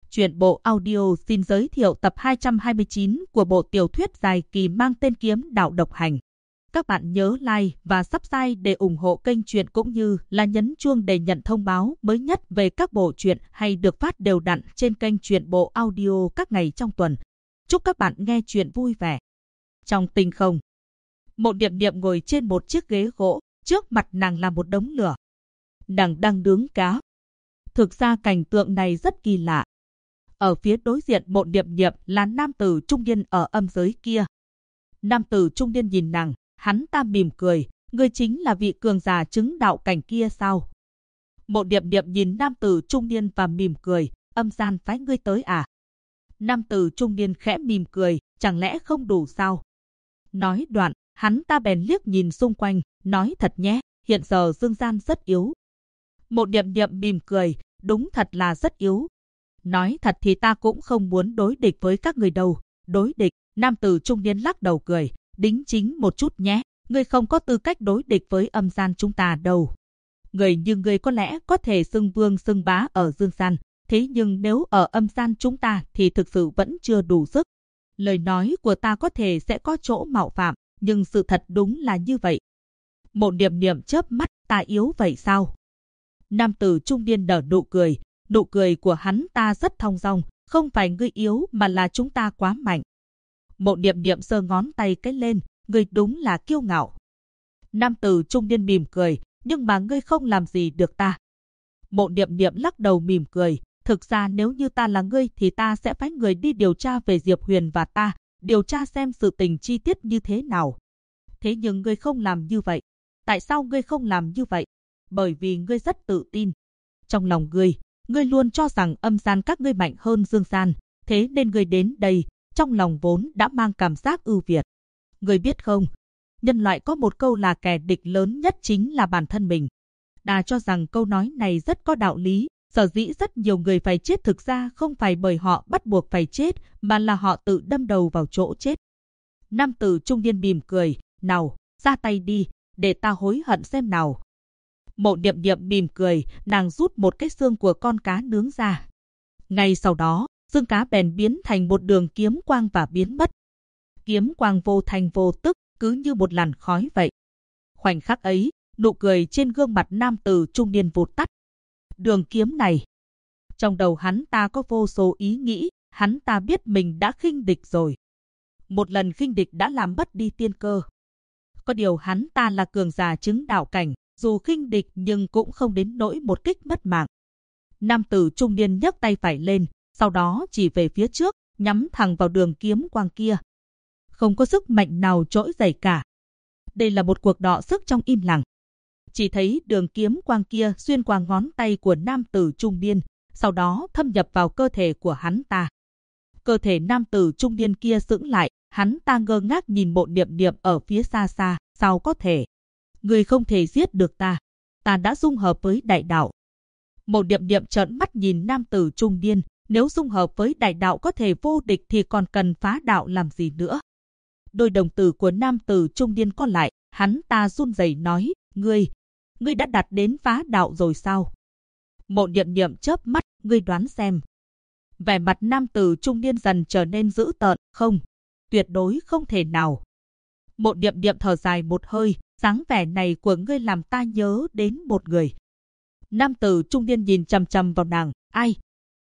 Truyện bộ audio xin giới thiệu tập 229 của bộ tiểu thuyết dài kỳ mang tên Kiếm Đạo Độc Hành. Các bạn nhớ like và subscribe để ủng hộ kênh truyện cũng như là nhấn chuông để nhận thông báo mới nhất về các bộ truyện hay được phát đều đặn trên kênh truyện bộ audio các ngày trong tuần. Chúc các bạn nghe truyện vui vẻ. Trong tinh không, Mộ Điệp Điệp ngồi trên một chiếc ghế gỗ, trước mặt nàng là một đống lửa. Nàng đang nướng cá. Thực ra cảnh tượng này rất kỳ lạ. Ở phía đối diện Mộ Điệp Điệp là nam tử trung niên ở âm giới kia. Nam tử trung niên nhìn nàng, hắn ta mỉm cười, ngươi chính là vị cường giả chứng đạo cảnh kia sao? Mộ Điệp Điệp nhìn nam tử trung niên và mỉm cười, âm gian phái ngươi tới à? Nam tử trung niên khẽ mỉm cười, chẳng lẽ không đủ sao? Nói đoạn, hắn ta bèn liếc nhìn xung quanh, nói thật nhé, hiện giờ dương gian rất yếu. Mộ Điệp Điệp mỉm cười, đúng thật là rất yếu. Nói thật thì ta cũng không muốn đối địch với các người đâu. Đối địch, nam tử trung niên lắc đầu cười, đính chính một chút nhé, ngươi không có tư cách đối địch với âm gian chúng ta đâu. Người như ngươi có lẽ có thể xưng vương xưng bá ở dương gian, thế nhưng nếu ở âm gian chúng ta thì thực sự vẫn chưa đủ sức. Lời nói của ta có thể sẽ có chỗ mạo phạm, nhưng sự thật đúng là như vậy. Mộ Điệp Điệp chớp mắt, ta yếu vậy sao? Nam tử trung niên nở nụ cười của hắn ta rất thong dong, không phải ngươi yếu mà là chúng ta quá mạnh. Mộ Điệp Điệp giơ ngón tay cái lên, ngươi đúng là kiêu ngạo. Nam tử trung niên mỉm cười, nhưng mà ngươi không làm gì được ta. Mộ Điệp Điệp lắc đầu mỉm cười, thực ra nếu như ta là ngươi thì ta sẽ phái người đi điều tra về Diệp Huyền và ta, điều tra xem sự tình chi tiết như thế nào. Thế nhưng ngươi không làm như vậy. Tại sao ngươi không làm như vậy? Bởi vì ngươi rất tự tin. Trong lòng ngươi luôn cho rằng âm gian các ngươi mạnh hơn dương gian, thế nên ngươi đến đây, trong lòng vốn đã mang cảm giác ưu việt. Ngươi biết không, nhân loại có một câu là kẻ địch lớn nhất chính là bản thân mình. Ta cho rằng câu nói này rất có đạo lý, sở dĩ rất nhiều người phải chết thực ra không phải bởi họ bắt buộc phải chết, mà là họ tự đâm đầu vào chỗ chết. Nam tử trung niên mỉm cười, nào, ra tay đi, để ta hối hận xem nào. Mộ Điệp Điệp mỉm cười, nàng rút một cái xương của con cá nướng ra. Ngay sau đó, xương cá bèn biến thành một đường kiếm quang và biến mất. Kiếm quang vô thành vô tức, cứ như một làn khói vậy. Khoảnh khắc ấy, nụ cười trên gương mặt nam tử trung niên vụt tắt. Đường kiếm này. Trong đầu hắn ta có vô số ý nghĩ, hắn ta biết mình đã khinh địch rồi. Một lần khinh địch đã làm mất đi tiên cơ. Có điều hắn ta là cường giả chứng đạo cảnh, dù khinh địch nhưng cũng không đến nỗi một kích mất mạng. Nam tử trung niên nhấc tay phải lên, sau đó chỉ về phía trước, nhắm thẳng vào đường kiếm quang kia. Không có sức mạnh nào trỗi dậy cả. Đây là một cuộc đọ sức trong im lặng. Chỉ thấy đường kiếm quang kia xuyên qua ngón tay của nam tử trung niên, sau đó thâm nhập vào cơ thể của hắn ta. Cơ thể nam tử trung niên kia sững lại, hắn ta ngơ ngác nhìn Mộ Điệp Điệp ở phía xa xa, sao có thể? Ngươi không thể giết được ta đã dung hợp với đại đạo. Mộ Điệp Điệp trợn mắt nhìn nam tử trung niên, nếu dung hợp với đại đạo có thể vô địch thì còn cần phá đạo làm gì nữa. Đôi đồng tử của nam tử trung niên co lại, hắn ta run rẩy nói, ngươi đã đạt đến phá đạo rồi sao? Mộ Điệp Điệp chớp mắt, ngươi đoán xem. Vẻ mặt nam tử trung niên dần trở nên dữ tợn, không, tuyệt đối không thể nào. Mộ Điệp Điệp thở dài một hơi, dáng vẻ này của ngươi làm ta nhớ đến một người. Nam tử trung niên nhìn chằm chằm vào nàng, ai?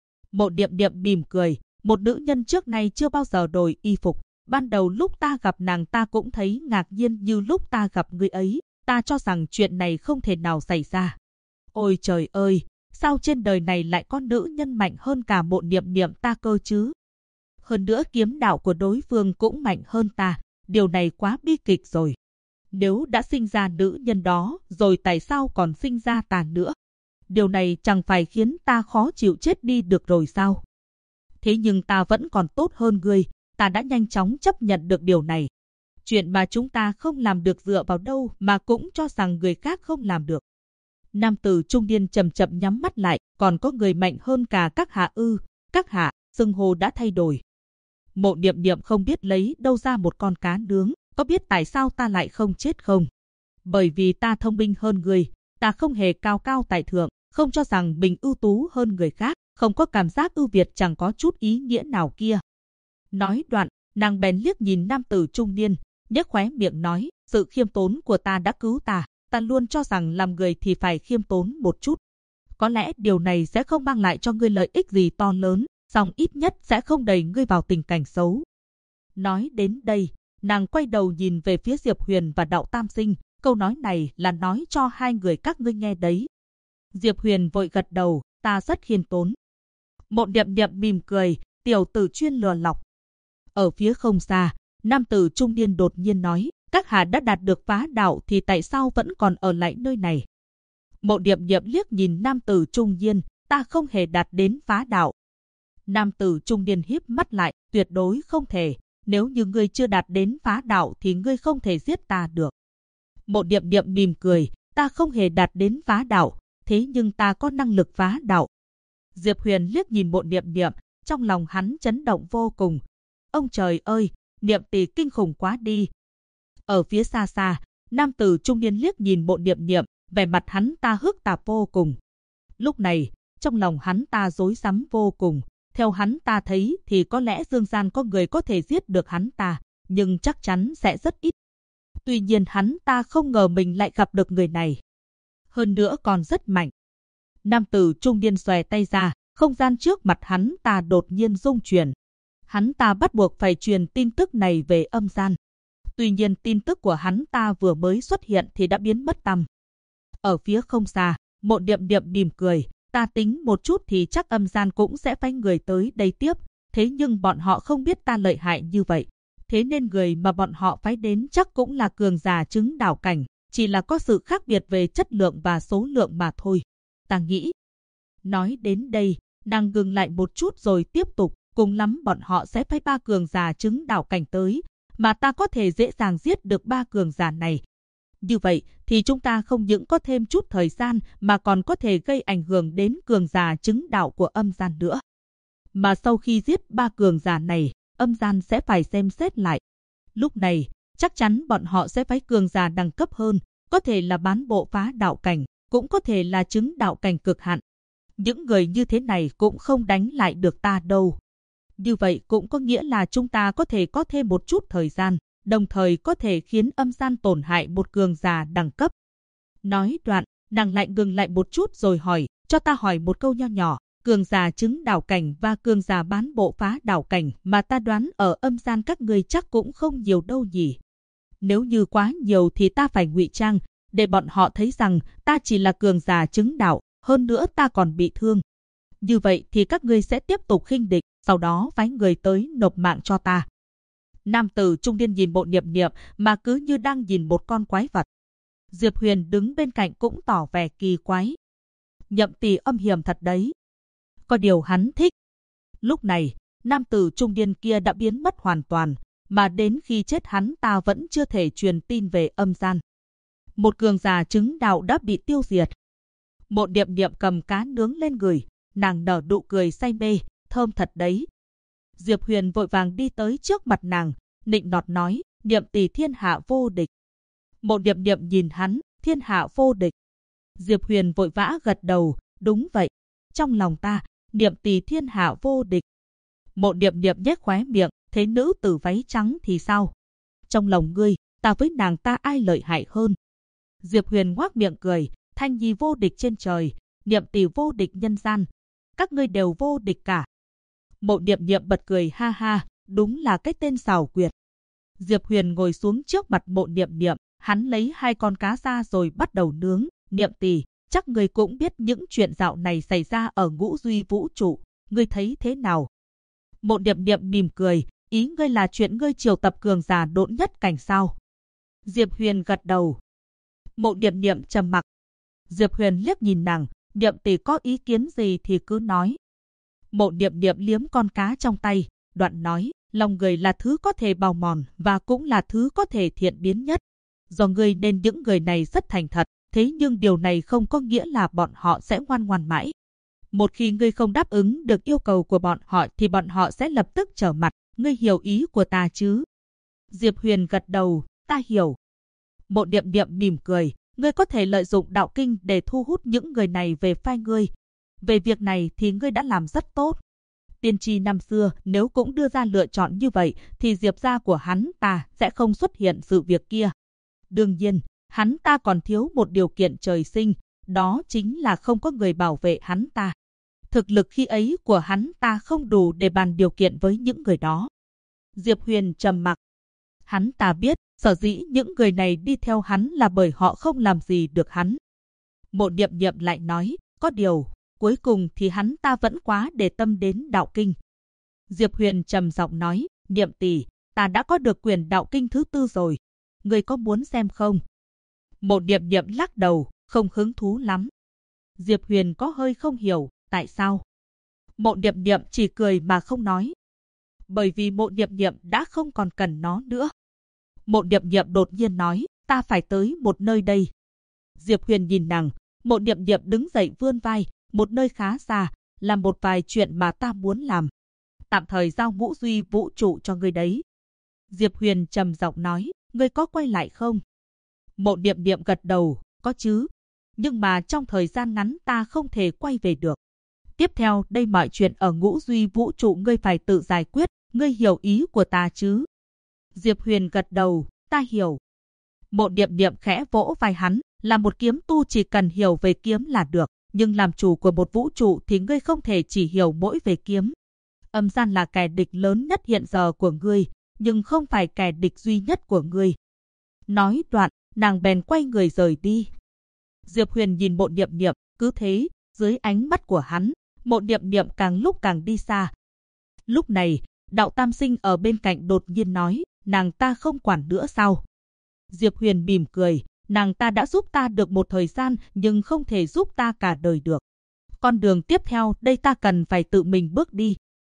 Mộ Điệp Điệp mỉm cười, một nữ nhân trước nay chưa bao giờ đổi y phục. Ban đầu lúc ta gặp nàng ta cũng thấy ngạc nhiên như lúc ta gặp người ấy, ta cho rằng chuyện này không thể nào xảy ra. Ôi trời ơi, sao trên đời này lại có nữ nhân mạnh hơn cả Mộ Điệp Điệp ta cơ chứ? Hơn nữa kiếm đạo của đối phương cũng mạnh hơn ta, điều này quá bi kịch rồi. Nếu đã sinh ra nữ nhân đó, rồi tại sao còn sinh ra ta nữa? Điều này chẳng phải khiến ta khó chịu chết đi được rồi sao? Thế nhưng ta vẫn còn tốt hơn ngươi, ta đã nhanh chóng chấp nhận được điều này. Chuyện mà chúng ta không làm được dựa vào đâu mà cũng cho rằng người khác không làm được. Nam tử trung niên chậm chậm nhắm mắt lại, còn có người mạnh hơn cả các hạ ư? Các hạ, xưng hô đã thay đổi. Mộ Điệp Điệp không biết lấy đâu ra một con cá nướng, có biết tại sao ta lại không chết không? Bởi vì ta thông minh hơn người, ta không hề cao cao tại thượng, không cho rằng mình ưu tú hơn người khác, không có cảm giác ưu việt chẳng có chút ý nghĩa nào kia. Nói đoạn, nàng bèn liếc nhìn nam tử trung niên, nhếch khóe miệng nói, sự khiêm tốn của ta đã cứu ta, ta luôn cho rằng làm người thì phải khiêm tốn một chút. Có lẽ điều này sẽ không mang lại cho ngươi lợi ích gì to lớn, song ít nhất sẽ không đẩy ngươi vào tình cảnh xấu. Nói đến đây, nàng quay đầu nhìn về phía Diệp Huyền và Đạo Tam Sinh, câu nói này là nói cho hai người các ngươi nghe đấy. Diệp Huyền vội gật đầu, ta rất khiêm tốn. Mộ Điệp Điệp mỉm cười, tiểu tử chuyên lừa lọc. Ở phía không xa, nam tử trung niên đột nhiên nói, các hạ đã đạt được phá đạo thì tại sao vẫn còn ở lại nơi này? Mộ Điệp Điệp liếc nhìn nam tử trung niên, ta không hề đạt đến phá đạo. Nam tử trung niên híp mắt lại, tuyệt đối không thể, nếu như ngươi chưa đạt đến phá đạo thì ngươi không thể giết ta được. Mộ Điệp Điệp mỉm cười, ta không hề đạt đến phá đạo, thế nhưng ta có năng lực phá đạo. Diệp Huyền liếc nhìn Mộ Điệp Điệp, trong lòng hắn chấn động vô cùng. Ông trời ơi, Niệm tỷ kinh khủng quá đi. Ở phía xa xa, nam tử trung niên liếc nhìn Mộ Điệp Điệp, vẻ mặt hắn ta hức tạp vô cùng. Lúc này, trong lòng hắn ta rối rắm vô cùng. Theo hắn ta thấy thì có lẽ dương gian có người có thể giết được hắn ta, nhưng chắc chắn sẽ rất ít. Tuy nhiên hắn ta không ngờ mình lại gặp được người này. Hơn nữa còn rất mạnh. Nam tử trung niên xòe tay ra, không gian trước mặt hắn ta đột nhiên rung chuyển. Hắn ta bắt buộc phải truyền tin tức này về âm gian. Tuy nhiên tin tức của hắn ta vừa mới xuất hiện thì đã biến mất tăm. Ở phía không xa, Mộ Điệp Điệp mỉm cười, ta tính một chút thì chắc âm gian cũng sẽ phái người tới đây tiếp, thế nhưng bọn họ không biết ta lợi hại như vậy. Thế nên người mà bọn họ phái đến chắc cũng là cường giả chứng đạo cảnh, chỉ là có sự khác biệt về chất lượng và số lượng mà thôi. Ta nghĩ. Nói đến đây, nàng ngừng lại một chút rồi tiếp tục, cùng lắm bọn họ sẽ phái 3 cường giả chứng đạo cảnh tới, mà ta có thể dễ dàng giết được 3 cường giả này. Như vậy thì chúng ta không những có thêm chút thời gian mà còn có thể gây ảnh hưởng đến cường giả chứng đạo của âm gian nữa. Mà sau khi giết 3 cường giả này, âm gian sẽ phải xem xét lại. Lúc này, chắc chắn bọn họ sẽ phái cường giả đẳng cấp hơn, có thể là bán bộ phá đạo cảnh, cũng có thể là chứng đạo cảnh cực hạn. Những người như thế này cũng không đánh lại được ta đâu. Như vậy cũng có nghĩa là chúng ta có thể có thêm một chút thời gian, đồng thời có thể khiến âm gian tổn hại một cường giả đẳng cấp. Nói đoạn, nàng lại ngừng lại một chút rồi hỏi, cho ta hỏi một câu nho nhỏ, cường giả chứng đạo cảnh và cường giả bán bộ phá đạo cảnh mà ta đoán ở âm gian các ngươi chắc cũng không nhiều đâu nhỉ. Nếu như quá nhiều thì ta phải ngụy trang, để bọn họ thấy rằng ta chỉ là cường giả chứng đạo, hơn nữa ta còn bị thương. Như vậy thì các ngươi sẽ tiếp tục khinh địch, sau đó phái người tới nộp mạng cho ta. Nam tử trung niên nhìn Mộ Điệp Điệp mà cứ như đang nhìn một con quái vật. Diệp Huyền đứng bên cạnh cũng tỏ vẻ kỳ quái. Nhậm tỷ âm hiểm thật đấy. Có điều hắn thích. Lúc này, nam tử trung niên kia đã biến mất hoàn toàn, mà đến khi chết hắn ta vẫn chưa thể truyền tin về âm gian. Một cường giả chứng đạo đã bị tiêu diệt. Mộ Điệp Điệp cầm cá nướng lên người, nàng nở nụ cười say mê, thơm thật đấy. Diệp Huyền vội vàng đi tới trước mặt nàng, nịnh nọt nói, Niệm tỷ thiên hạ vô địch. Mộ Điệp Điệp nhìn hắn, thiên hạ vô địch. Diệp Huyền vội vã gật đầu, đúng vậy. Trong lòng ta, Niệm tỷ thiên hạ vô địch. Mộ Điệp Điệp nhếch khóe miệng, thế nữ tử váy trắng thì sao? Trong lòng ngươi, ta với nàng ta ai lợi hại hơn? Diệp Huyền ngoác miệng cười, Thanh Nhi vô địch trên trời, Niệm tỷ vô địch nhân gian. Các ngươi đều vô địch cả. Mộ Điệp Điệp bật cười ha ha, đúng là cái tên xảo quyệt. Diệp Huyền ngồi xuống trước mặt Mộ Điệp Điệp, hắn lấy 2 con cá ra rồi bắt đầu nướng. Niệm tỷ, chắc ngươi cũng biết những chuyện dạo này xảy ra ở Ngũ Duy vũ trụ, ngươi thấy thế nào? Mộ Điệp Điệp mỉm cười, ý ngươi là chuyện ngươi triệu tập cường giả độn nhất cảnh sao? Diệp Huyền gật đầu. Mộ Điệp Điệp trầm mặc. Diệp Huyền liếc nhìn nàng, Niệm tỷ có ý kiến gì thì cứ nói. Mộ Điệp Điệp liếm con cá trong tay, đoạn nói, lòng người là thứ có thể bào mòn và cũng là thứ có thể thiện biến nhất. Do ngươi nên những người này rất thành thật, thế nhưng điều này không có nghĩa là bọn họ sẽ ngoan ngoãn mãi. Một khi ngươi không đáp ứng được yêu cầu của bọn họ thì bọn họ sẽ lập tức trở mặt, ngươi hiểu ý của ta chứ? Diệp Huyền gật đầu, ta hiểu. Mộ Điệp Điệp mỉm cười, ngươi có thể lợi dụng đạo kinh để thu hút những người này về phe ngươi. Về việc này thì ngươi đã làm rất tốt. Tiên tri năm xưa nếu cũng đưa ra lựa chọn như vậy thì Diệp gia của hắn ta sẽ không xuất hiện sự việc kia. Đương nhiên, hắn ta còn thiếu một điều kiện trời sinh, đó chính là không có người bảo vệ hắn ta. Thực lực khi ấy của hắn ta không đủ để bàn điều kiện với những người đó. Diệp Huyền trầm mặc. Hắn ta biết, sở dĩ những người này đi theo hắn là bởi họ không làm gì được hắn. Mộ Niệm Niệm lại nói, có điều, cuối cùng thì hắn ta vẫn quá để tâm đến đạo kinh. Diệp Huyền trầm giọng nói, Niệm tỷ, ta đã có được quyển đạo kinh thứ 4 rồi. Ngươi có muốn xem không? Mộ Niệm Niệm lắc đầu, không hứng thú lắm. Diệp Huyền có hơi không hiểu, tại sao? Mộ Niệm Niệm chỉ cười mà không nói. Bởi vì Mộ Niệm Niệm đã không còn cần nó nữa. Mộ Niệm Niệm đột nhiên nói, ta phải tới một nơi đây. Diệp Huyền nhìn nàng, Mộ Niệm Niệm đứng dậy vươn vai, một nơi khá xa, làm một vài chuyện mà ta muốn làm. Tạm thời giao ngũ duy vũ trụ cho ngươi đấy. Diệp Huyền trầm giọng nói, ngươi có quay lại không? Mộ Niệm Niệm gật đầu, có chứ. Nhưng mà trong thời gian ngắn ta không thể quay về được. Tiếp theo đây mọi chuyện ở ngũ duy vũ trụ ngươi phải tự giải quyết, ngươi hiểu ý của ta chứ? Diệp Huyền gật đầu, ta hiểu. Mộ Niệm Niệm khẽ vỗ vai hắn, là một kiếm tu chỉ cần hiểu về kiếm là được, nhưng làm chủ của một vũ trụ thì ngươi không thể chỉ hiểu mỗi về kiếm. Âm gian là kẻ địch lớn nhất hiện giờ của ngươi, nhưng không phải kẻ địch duy nhất của ngươi. Nói đoạn, nàng bèn quay người rời đi. Diệp Huyền nhìn Mộ Niệm Niệm, cứ thế, dưới ánh mắt của hắn, Mộ Niệm Niệm càng lúc càng đi xa. Lúc này, Đạo Tam Sinh ở bên cạnh đột nhiên nói, nàng ta không quản nữa sao? Diệp Huyền mỉm cười, nàng ta đã giúp ta được một thời gian nhưng không thể giúp ta cả đời được. Con đường tiếp theo đây ta cần phải tự mình bước đi.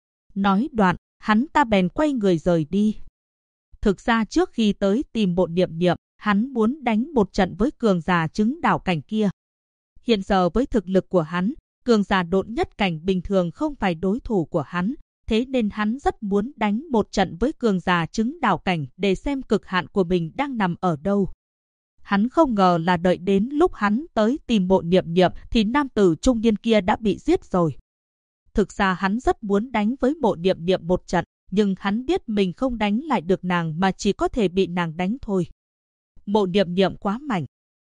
Nói đoạn, hắn ta bèn quay người rời đi. Thực ra trước khi tới tìm Mộ Niệm Niệm, hắn muốn đánh một trận với cường giả chứng đạo cảnh kia. Hiện giờ với thực lực của hắn, cường giả độn nhất cảnh bình thường không phải đối thủ của hắn, thế nên hắn rất muốn đánh một trận với cường giả chứng đạo cảnh để xem cực hạn của mình đang nằm ở đâu. Hắn không ngờ là đợi đến lúc hắn tới tìm Mộ Niệm Niệm thì nam tử trung niên kia đã bị giết rồi. Thực ra hắn rất muốn đánh với Mộ Niệm Niệm một trận, nhưng hắn biết mình không đánh lại được nàng mà chỉ có thể bị nàng đánh thôi. Mộ Niệm Niệm quá mạnh.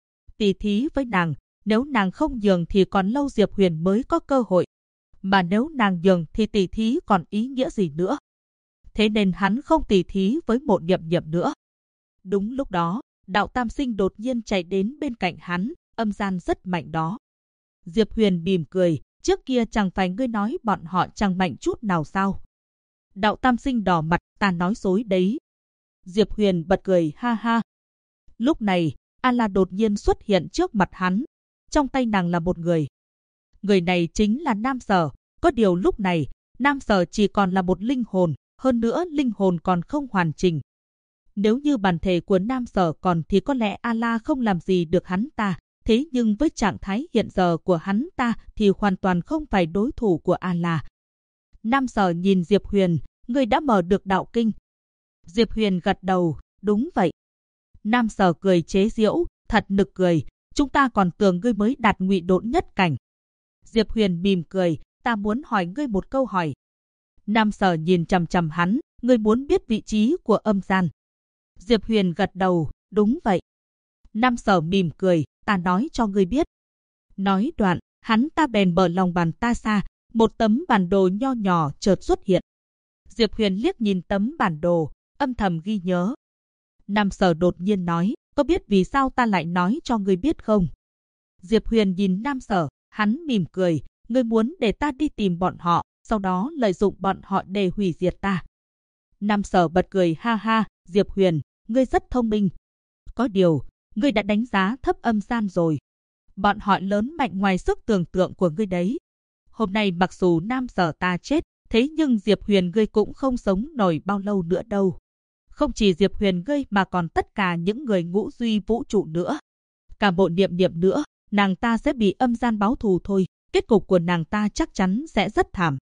Tỉ thí với nàng, nếu nàng không nhường thì còn lâu Diệp Huyền mới có cơ hội. Mà nếu nàng nhường thì tỉ thí còn ý nghĩa gì nữa. Thế nên hắn không tỉ thí với Mộ Niệm Niệm nữa. Đúng lúc đó, Đạo Tam Sinh đột nhiên chạy đến bên cạnh hắn, âm gian rất mạnh đó. Diệp Huyền mỉm cười, trước kia chẳng phải ngươi nói bọn họ chẳng mạnh chút nào sao? Đạo Tam Sinh đỏ mặt, ta nói dối đấy. Diệp Huyền bật cười ha ha. Lúc này, A-la đột nhiên xuất hiện trước mặt hắn. Trong tay nàng là một người. Người này chính là Nam Sở. Có điều lúc này, Nam Sở chỉ còn là một linh hồn. Hơn nữa linh hồn còn không hoàn chỉnh. Nếu như bản thể của Nam Sở còn thì có lẽ A-la không làm gì được hắn ta. Thế nhưng với trạng thái hiện giờ của hắn ta thì hoàn toàn không phải đối thủ của A-la. Nam Sở nhìn Diệp Huyền, ngươi đã mở được đạo kinh. Diệp Huyền gật đầu, đúng vậy. Nam Sở cười chế giễu, thật nực cười, chúng ta còn tưởng ngươi mới đạt ngụy độn nhất cảnh. Diệp Huyền mỉm cười, ta muốn hỏi ngươi một câu hỏi. Nam Sở nhìn chằm chằm hắn, ngươi muốn biết vị trí của âm gian. Diệp Huyền gật đầu, đúng vậy. Nam Sở mỉm cười, ta nói cho ngươi biết. Nói đoạn, hắn ta bèn mở lòng bàn ta ra, một tấm bản đồ nho nhỏ chợt xuất hiện. Diệp Huyền liếc nhìn tấm bản đồ, âm thầm ghi nhớ. Nam Sở đột nhiên nói, có biết vì sao ta lại nói cho ngươi biết không? Diệp Huyền nhìn Nam Sở, hắn mỉm cười, ngươi muốn để ta đi tìm bọn họ, sau đó lợi dụng bọn họ để hủy diệt ta. Nam Sở bật cười ha ha, Diệp Huyền, ngươi rất thông minh. Có điều, ngươi đã đánh giá thấp âm gian rồi. Bọn họ lớn mạnh ngoài sức tưởng tượng của ngươi đấy. Hôm nay mặc dù Nam Sở ta chết, thế nhưng Diệp Huyền ngươi cũng không sống nổi bao lâu nữa đâu. Không chỉ Diệp Huyền ngươi mà còn tất cả những người ngũ duy vũ trụ nữa. Cả Mộ Niệm Niệm nữa, nàng ta sẽ bị âm gian báo thù thôi. Kết cục của nàng ta chắc chắn sẽ rất thảm.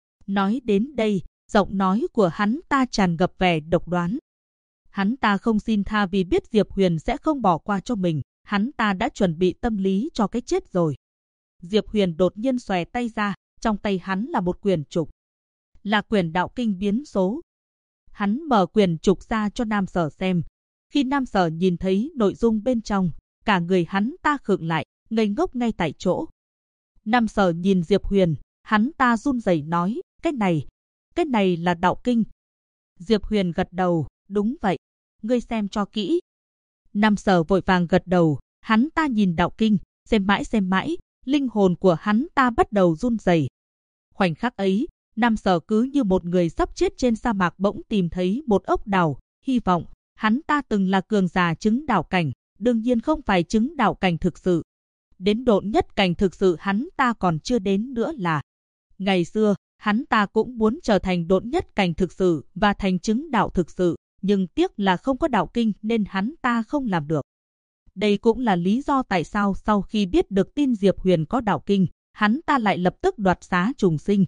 Nói đến đây, giọng nói của hắn ta tràn ngập vẻ độc đoán. Hắn ta không xin tha vì biết Diệp Huyền sẽ không bỏ qua cho mình. Hắn ta đã chuẩn bị tâm lý cho cái chết rồi. Diệp Huyền đột nhiên xòe tay ra, trong tay hắn là một quyển trục. Là quyển đạo kinh biến số. Hắn mở quyển trục ra cho Nam Sở xem. Khi Nam Sở nhìn thấy nội dung bên trong, cả người hắn ta khựng lại, ngây ngốc ngay tại chỗ. Nam Sở nhìn Diệp Huyền, hắn ta run rẩy nói, cái này là đạo kinh. Diệp Huyền gật đầu, đúng vậy, ngươi xem cho kỹ. Nam Sở vội vàng gật đầu, hắn ta nhìn đạo kinh, xem mãi, linh hồn của hắn ta bắt đầu run rẩy. Khoảnh khắc ấy, Nam Sở cứ như một người sắp chết trên sa mạc bỗng tìm thấy một ốc đào, hy vọng. Hắn ta từng là cường giả chứng đạo cảnh, đương nhiên không phải chứng đạo cảnh thực sự. Đến độn nhất cảnh thực sự hắn ta còn chưa đến nữa là. Ngày xưa, hắn ta cũng muốn trở thành độn nhất cảnh thực sự và thành chứng đạo thực sự, nhưng tiếc là không có đạo kinh nên hắn ta không làm được. Đây cũng là lý do tại sao sau khi biết được tin Diệp Huyền có đạo kinh, hắn ta lại lập tức đoạt xá trùng sinh.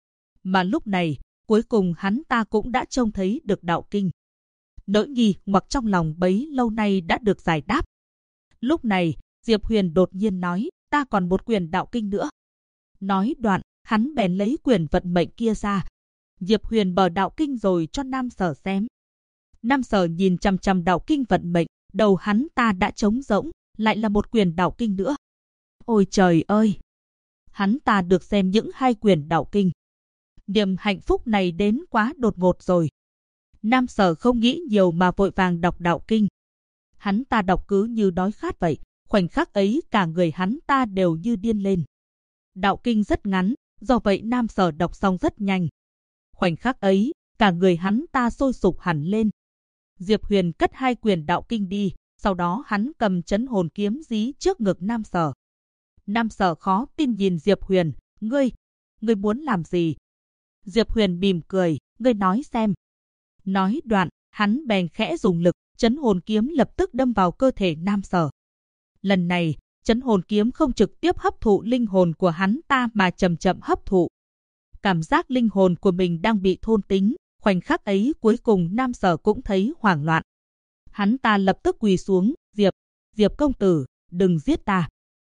Mà lúc này, cuối cùng hắn ta cũng đã trông thấy được đạo kinh. Nỗi nghi hoặc trong lòng bấy lâu nay đã được giải đáp. Lúc này, Diệp Huyền đột nhiên nói, ta còn một quyển đạo kinh nữa. Nói đoạn, hắn bèn lấy quyển vận mệnh kia ra. Diệp Huyền mở đạo kinh rồi cho Nam Sở xem. Nam Sở nhìn chằm chằm đạo kinh vận mệnh, đầu hắn ta đã trống rỗng, lại là một quyển đạo kinh nữa. Ôi trời ơi! Hắn ta được xem những hai quyển đạo kinh. Niềm hạnh phúc này đến quá đột ngột rồi. Nam Sở không nghĩ nhiều mà vội vàng đọc đạo kinh. Hắn ta đọc cứ như đói khát vậy, khoảnh khắc ấy cả người hắn ta đều như điên lên. Đạo kinh rất ngắn, do vậy Nam Sở đọc xong rất nhanh. Khoảnh khắc ấy, cả người hắn ta sôi sục hẳn lên. Diệp Huyền cất hai quyển đạo kinh đi, sau đó hắn cầm trấn hồn kiếm dí trước ngực Nam Sở. Nam Sở khó tin nhìn Diệp Huyền, ngươi muốn làm gì? Diệp Huyền mỉm cười, ngươi nói xem. Nói đoạn, hắn bèn khẽ dùng lực, trấn hồn kiếm lập tức đâm vào cơ thể Nam Sở. Lần này, trấn hồn kiếm không trực tiếp hấp thụ linh hồn của hắn ta mà chậm chậm hấp thụ. Cảm giác linh hồn của mình đang bị thôn tính, khoảnh khắc ấy cuối cùng Nam Sở cũng thấy hoảng loạn. Hắn ta lập tức quỳ xuống, Diệp công tử, đừng giết ta,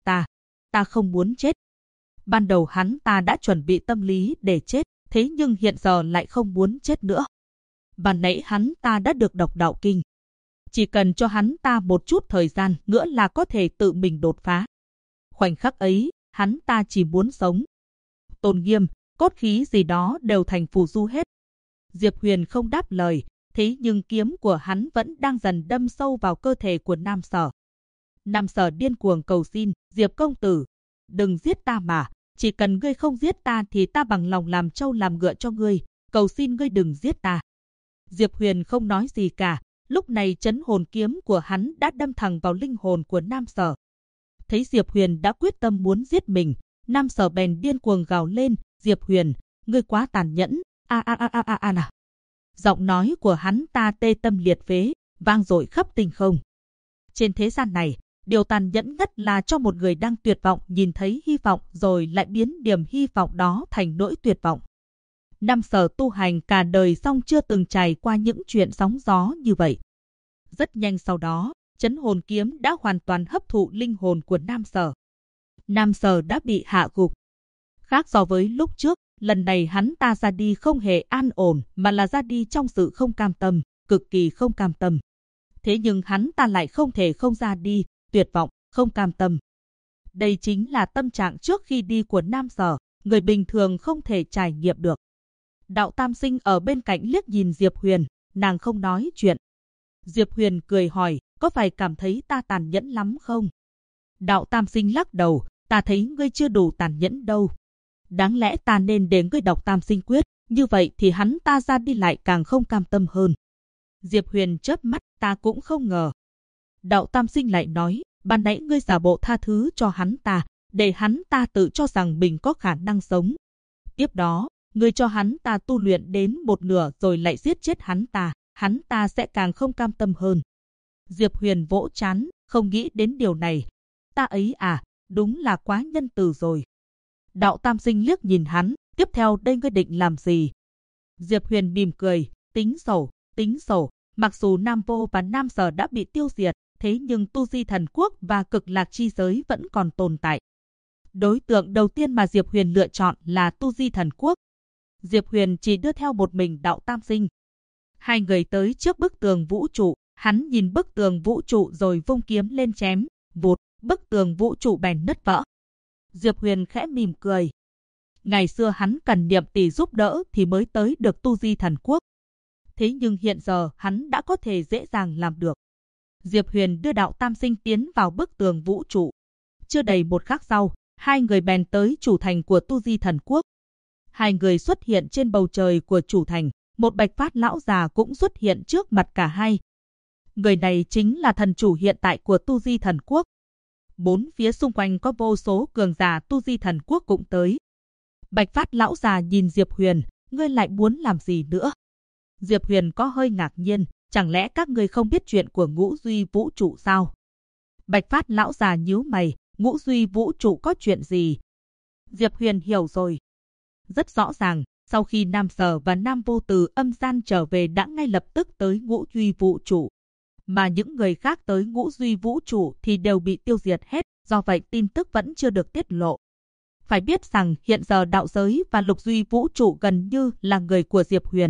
ta không muốn chết. Ban đầu hắn ta đã chuẩn bị tâm lý để chết, thế nhưng hiện giờ lại không muốn chết nữa. Ban nãy hắn ta đã được đọc đạo kinh. Chỉ cần cho hắn ta một chút thời gian nữa là có thể tự mình đột phá. Khoảnh khắc ấy, hắn ta chỉ muốn sống. Tôn nghiêm, cốt khí gì đó đều thành phù du hết. Diệp Huyền không đáp lời, thế nhưng kiếm của hắn vẫn đang dần đâm sâu vào cơ thể của Nam Sở. Nam Sở điên cuồng cầu xin, Diệp công tử, đừng giết ta mà, chỉ cần ngươi không giết ta thì ta bằng lòng làm trâu làm ngựa cho ngươi, cầu xin ngươi đừng giết ta. Diệp Huyền không nói gì cả, lúc này trấn hồn kiếm của hắn đã đâm thẳng vào linh hồn của Nam Sở. Thấy Diệp Huyền đã quyết tâm muốn giết mình, Nam Sở bèn điên cuồng gào lên, Diệp Huyền, ngươi quá tàn nhẫn, nào. Giọng nói của hắn ta tê tâm liệt phế, vang dội khắp tinh không. Trên thế gian này, điều tàn nhẫn nhất là cho một người đang tuyệt vọng nhìn thấy hy vọng rồi lại biến niềm hy vọng đó thành nỗi tuyệt vọng. Nam Sở tu hành cả đời xong chưa từng trải qua những chuyện sóng gió như vậy. Rất nhanh sau đó, trấn hồn kiếm đã hoàn toàn hấp thụ linh hồn của Nam Sở. Nam Sở đã bị hạ gục. Khác so với lúc trước, lần này hắn ta ra đi không hề an ổn mà là ra đi trong sự không cam tâm, cực kỳ không cam tâm. Thế nhưng hắn ta lại không thể không ra đi, tuyệt vọng, không cam tâm. Đây chính là tâm trạng trước khi đi của Nam Sở, người bình thường không thể trải nghiệm được. Đạo Tam Sinh ở bên cạnh liếc nhìn Diệp Huyền, nàng không nói chuyện. Diệp Huyền cười hỏi, có phải cảm thấy ta tàn nhẫn lắm không? Đạo Tam Sinh lắc đầu, ta thấy ngươi chưa đủ tàn nhẫn đâu. Đáng lẽ ta nên để ngươi đọc Tam Sinh Quyết, như vậy thì hắn ta ra đi lại càng không cam tâm hơn. Diệp Huyền chớp mắt, ta cũng không ngờ. Đạo Tam Sinh lại nói, ban nãy ngươi giả bộ tha thứ cho hắn ta, để hắn ta tự cho rằng mình có khả năng sống. Tiếp đó, ngươi cho hắn ta tu luyện đến một nửa rồi lại giết chết hắn ta sẽ càng không cam tâm hơn. Diệp Huyền vỗ trán, không nghĩ đến điều này. Ta ấy à, đúng là quá nhân từ rồi. Đạo Tam Sinh liếc nhìn hắn, tiếp theo đây ngươi định làm gì? Diệp Huyền mỉm cười, tính sổ. Mặc dù Nam Vô và Nam Sở đã bị tiêu diệt, thế nhưng Tu Di Thần Quốc và Cực Lạc Chi Giới vẫn còn tồn tại. Đối tượng đầu tiên mà Diệp Huyền lựa chọn là Tu Di Thần Quốc. Diệp Huyền chỉ đưa theo một mình Đạo Tam Sinh. Hai người tới trước bức tường vũ trụ, hắn nhìn bức tường vũ trụ rồi vung kiếm lên chém, vụt, bức tường vũ trụ bèn nứt vỡ. Diệp Huyền khẽ mỉm cười. Ngày xưa hắn cần Niệm Tỷ giúp đỡ thì mới tới được Tu Di Thần Quốc. Thế nhưng hiện giờ hắn đã có thể dễ dàng làm được. Diệp Huyền đưa Đạo Tam Sinh tiến vào bức tường vũ trụ. Chưa đầy một khắc sau, hai người bèn tới chủ thành của Tu Di Thần Quốc. Hai người xuất hiện trên bầu trời của chủ thành, một bạch phát lão già cũng xuất hiện trước mặt cả hai. Người này chính là thần chủ hiện tại của Tu Di Thần Quốc. Bốn phía xung quanh có vô số cường giả Tu Di Thần Quốc cũng tới. Bạch phát lão già nhìn Diệp Huyền, ngươi lại muốn làm gì nữa? Diệp Huyền có hơi ngạc nhiên, chẳng lẽ các ngươi không biết chuyện của Ngũ Duy Vũ Trụ sao? Bạch phát lão già nhíu mày, Ngũ Duy Vũ Trụ có chuyện gì? Diệp Huyền hiểu rồi. Rất rõ ràng, sau khi Nam Sở và Nam Vô từ âm gian trở về đã ngay lập tức tới Ngũ Duy Vũ Trụ. Mà những người khác tới Ngũ Duy Vũ Trụ thì đều bị tiêu diệt hết, do vậy tin tức vẫn chưa được tiết lộ. Phải biết rằng hiện giờ đạo giới và Lục Duy Vũ Trụ gần như là người của Diệp Huyền.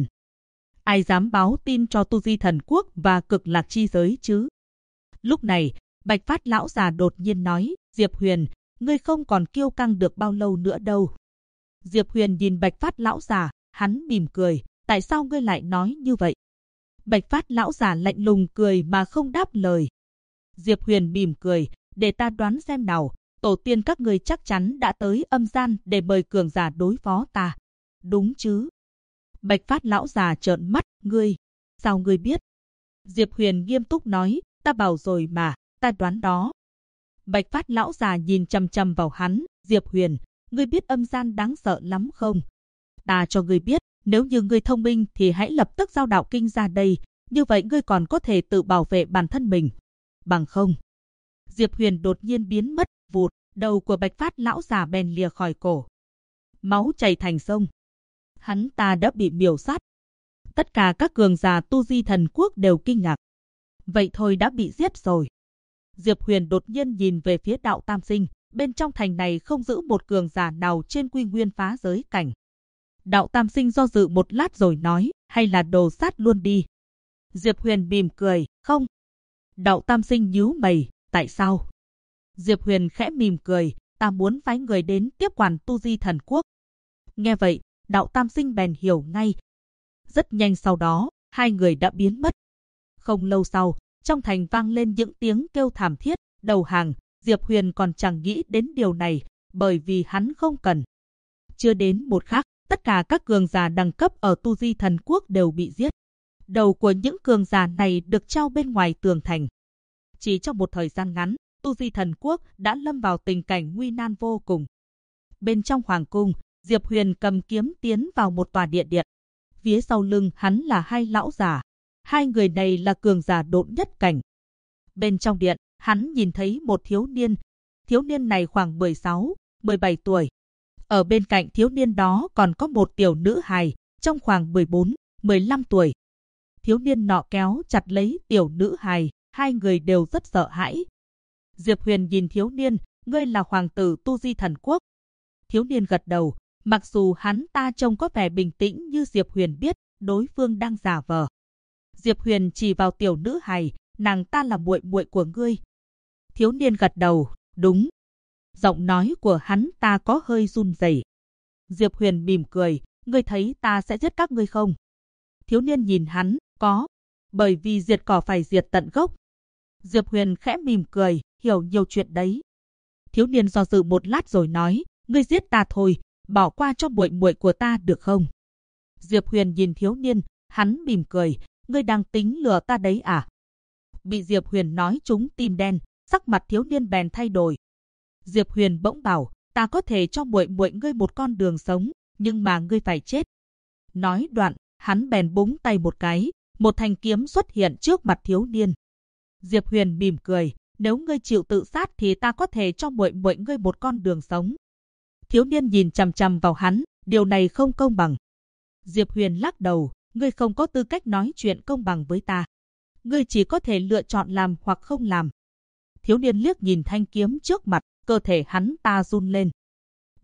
Ai dám báo tin cho Tu Di Thần Quốc và Cực Lạc Chi Giới chứ? Lúc này, Bạch phát lão già đột nhiên nói, Diệp Huyền, ngươi không còn kiêu căng được bao lâu nữa đâu. Diệp Huyền nhìn Bạch phát lão già, hắn mỉm cười, tại sao ngươi lại nói như vậy? Bạch phát lão già lạnh lùng cười mà không đáp lời. Diệp Huyền mỉm cười, để ta đoán xem nào, tổ tiên các ngươi chắc chắn đã tới âm gian để mời cường giả đối phó ta. Đúng chứ? Bạch phát lão già trợn mắt, ngươi, sao ngươi biết? Diệp Huyền nghiêm túc nói, ta bảo rồi mà, ta đoán đó. Bạch phát lão già nhìn chằm chằm vào hắn, Diệp Huyền, ngươi biết âm gian đáng sợ lắm không? Ta cho ngươi biết, nếu như ngươi thông minh thì hãy lập tức giao đạo kinh ra đây, như vậy ngươi còn có thể tự bảo vệ bản thân mình. Bằng không. Diệp Huyền đột nhiên biến mất, vụt, đầu của Bạch phát lão già bèn lìa khỏi cổ. Máu chảy thành sông. Hắn ta đã bị miểu sát. Tất cả các cường giả Tu Di Thần Quốc đều kinh ngạc. Vậy thôi đã bị giết rồi. Diệp Huyền đột nhiên nhìn về phía Đạo Tam Sinh, bên trong thành này không giữ một cường giả nào trên quy nguyên phá giới cảnh. Đạo Tam Sinh do dự một lát rồi nói, hay là đồ sát luôn đi. Diệp Huyền mỉm cười, không. Đạo Tam Sinh nhíu mày, tại sao? Diệp Huyền khẽ mỉm cười, ta muốn phái người đến tiếp quản Tu Di Thần Quốc. Nghe vậy, Đạo Tam Sinh bèn hiểu ngay. Rất nhanh sau đó, hai người đã biến mất. Không lâu sau, trong thành vang lên những tiếng kêu thảm thiết, đầu hàng. Diệp Huyền còn chẳng nghĩ đến điều này, bởi vì hắn không cần. Chưa đến một khắc, tất cả các cường giả đẳng cấp ở Tu Di Thần Quốc đều bị giết. Đầu của những cường giả này được treo bên ngoài tường thành. Chỉ trong một thời gian ngắn, Tu Di Thần Quốc đã lâm vào tình cảnh nguy nan vô cùng. Bên trong hoàng cung, Diệp Huyền cầm kiếm tiến vào một tòa điện điện. Phía sau lưng hắn là hai lão già. Hai người này là cường giả độn nhất cảnh. Bên trong điện, hắn nhìn thấy một thiếu niên. Thiếu niên này khoảng 16, 17 tuổi. Ở bên cạnh thiếu niên đó còn có một tiểu nữ hài, trong khoảng 14, 15 tuổi. Thiếu niên nọ kéo chặt lấy tiểu nữ hài, hai người đều rất sợ hãi. Diệp Huyền nhìn thiếu niên, ngươi là hoàng tử Tu Di Thần Quốc. Thiếu niên gật đầu, mặc dù hắn ta trông có vẻ bình tĩnh như Diệp Huyền biết, đối phương đang giả vờ. Diệp Huyền chỉ vào tiểu nữ hài, nàng ta là muội muội của ngươi. Thiếu niên gật đầu, đúng. Giọng nói của hắn ta có hơi run rẩy. Diệp Huyền mỉm cười, ngươi thấy ta sẽ giết các ngươi không? Thiếu niên nhìn hắn, có. Bởi vì diệt cỏ phải diệt tận gốc. Diệp Huyền khẽ mỉm cười, hiểu nhiều chuyện đấy. Thiếu niên do dự một lát rồi nói, ngươi giết ta thôi, bỏ qua cho muội muội của ta được không? Diệp Huyền nhìn thiếu niên, hắn mỉm cười, ngươi đang tính lừa ta đấy à? Bị Diệp Huyền nói trúng tim đen, sắc mặt thiếu niên bèn thay đổi. Diệp Huyền bỗng bảo, ta có thể cho muội muội ngươi một con đường sống, nhưng mà ngươi phải chết. Nói đoạn, hắn bèn búng tay một cái, một thanh kiếm xuất hiện trước mặt thiếu niên. Diệp Huyền mỉm cười, nếu ngươi chịu tự sát thì ta có thể cho muội muội ngươi một con đường sống. Thiếu niên nhìn chằm chằm vào hắn, điều này không công bằng. Diệp Huyền lắc đầu, ngươi không có tư cách nói chuyện công bằng với ta. Ngươi chỉ có thể lựa chọn làm hoặc không làm. Thiếu niên liếc nhìn thanh kiếm trước mặt, cơ thể hắn ta run lên.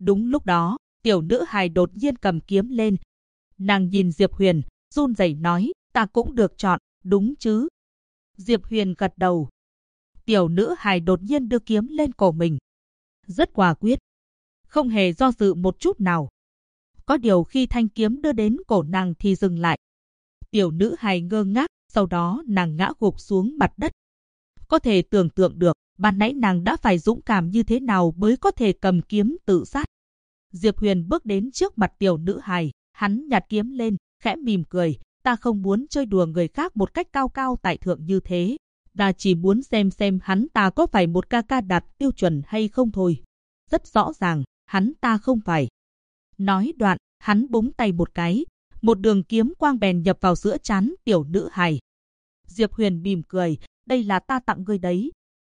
Đúng lúc đó, tiểu nữ hài đột nhiên cầm kiếm lên. Nàng nhìn Diệp Huyền, run rẩy nói, ta cũng được chọn, đúng chứ? Diệp Huyền gật đầu. Tiểu nữ hài đột nhiên đưa kiếm lên cổ mình. Rất quả quyết, không hề do dự một chút nào. Có điều khi thanh kiếm đưa đến cổ nàng thì dừng lại. Tiểu nữ hài ngơ ngác, sau đó nàng ngã gục xuống mặt đất. Có thể tưởng tượng được, ban nãy nàng đã phải dũng cảm như thế nào mới có thể cầm kiếm tự sát. Diệp Huyền bước đến trước mặt tiểu nữ hài, hắn nhặt kiếm lên, khẽ mỉm cười, ta không muốn chơi đùa người khác một cách cao cao tại thượng như thế. Ta chỉ muốn xem hắn ta có phải một ca ca đạt tiêu chuẩn hay không thôi. Rất rõ ràng, hắn ta không phải. Nói đoạn, hắn búng tay một cái, một đường kiếm quang bèn nhập vào giữa trán tiểu nữ hài. Diệp Huyền mỉm cười, đây là ta tặng ngươi đấy.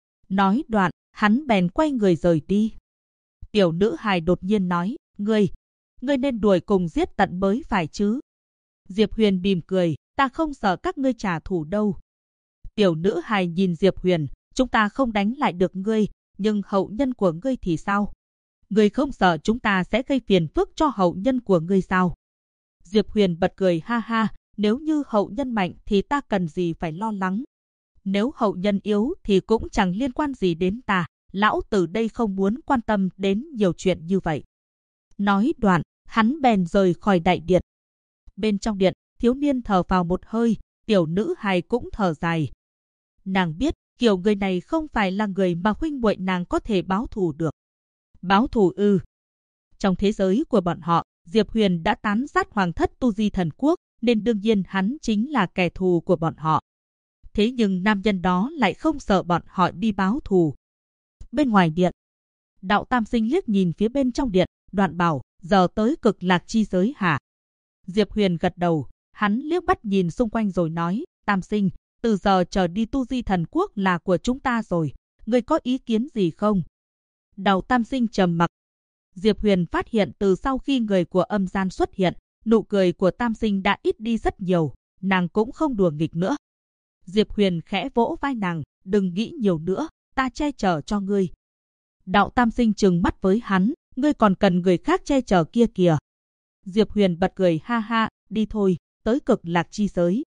Nói đoạn, hắn bèn quay người rời đi. Tiểu nữ hài đột nhiên nói, ngươi nên đuổi cùng giết tận mới phải chứ. Diệp Huyền mỉm cười, ta không sợ các ngươi trả thù đâu. Tiểu nữ hài nhìn Diệp Huyền, chúng ta không đánh lại được ngươi, nhưng hậu nhân của ngươi thì sao? Ngươi không sợ chúng ta sẽ gây phiền phức cho hậu nhân của ngươi sao? Diệp Huyền bật cười ha ha, nếu như hậu nhân mạnh thì ta cần gì phải lo lắng. Nếu hậu nhân yếu thì cũng chẳng liên quan gì đến ta, lão tử đây không muốn quan tâm đến nhiều chuyện như vậy. Nói đoạn, hắn bèn rời khỏi đại điện. Bên trong điện, thiếu niên thở vào một hơi, tiểu nữ hài cũng thở dài. Nàng biết, kiểu người này không phải là người mà huynh muội nàng có thể báo thù được. Báo thù ư? Trong thế giới của bọn họ, Diệp Huyền đã tán sát hoàng thất Tu Di Thần Quốc, nên đương nhiên hắn chính là kẻ thù của bọn họ. Thế nhưng nam nhân đó lại không sợ bọn họ đi báo thù. Bên ngoài điện, Đạo Tam Sinh liếc nhìn phía bên trong điện, đoạn bảo, giờ tới Cực Lạc chi giới hả? Diệp Huyền gật đầu, hắn liếc bắt nhìn xung quanh rồi nói, Tam Sinh, từ giờ trở đi Tu Di Thần Quốc là của chúng ta rồi, ngươi có ý kiến gì không? Đạo Tam Sinh trầm mặc. Diệp Huyền phát hiện từ sau khi người của âm gian xuất hiện, nụ cười của Tam Sinh đã ít đi rất nhiều, nàng cũng không đùa nghịch nữa. Diệp Huyền khẽ vỗ vai nàng, đừng nghĩ nhiều nữa, ta che chở cho ngươi. Đạo Tam Sinh trừng mắt với hắn, ngươi còn cần người khác che chở kia kìa. Diệp Huyền bật cười ha ha, đi thôi, tới Cực Lạc chi giới.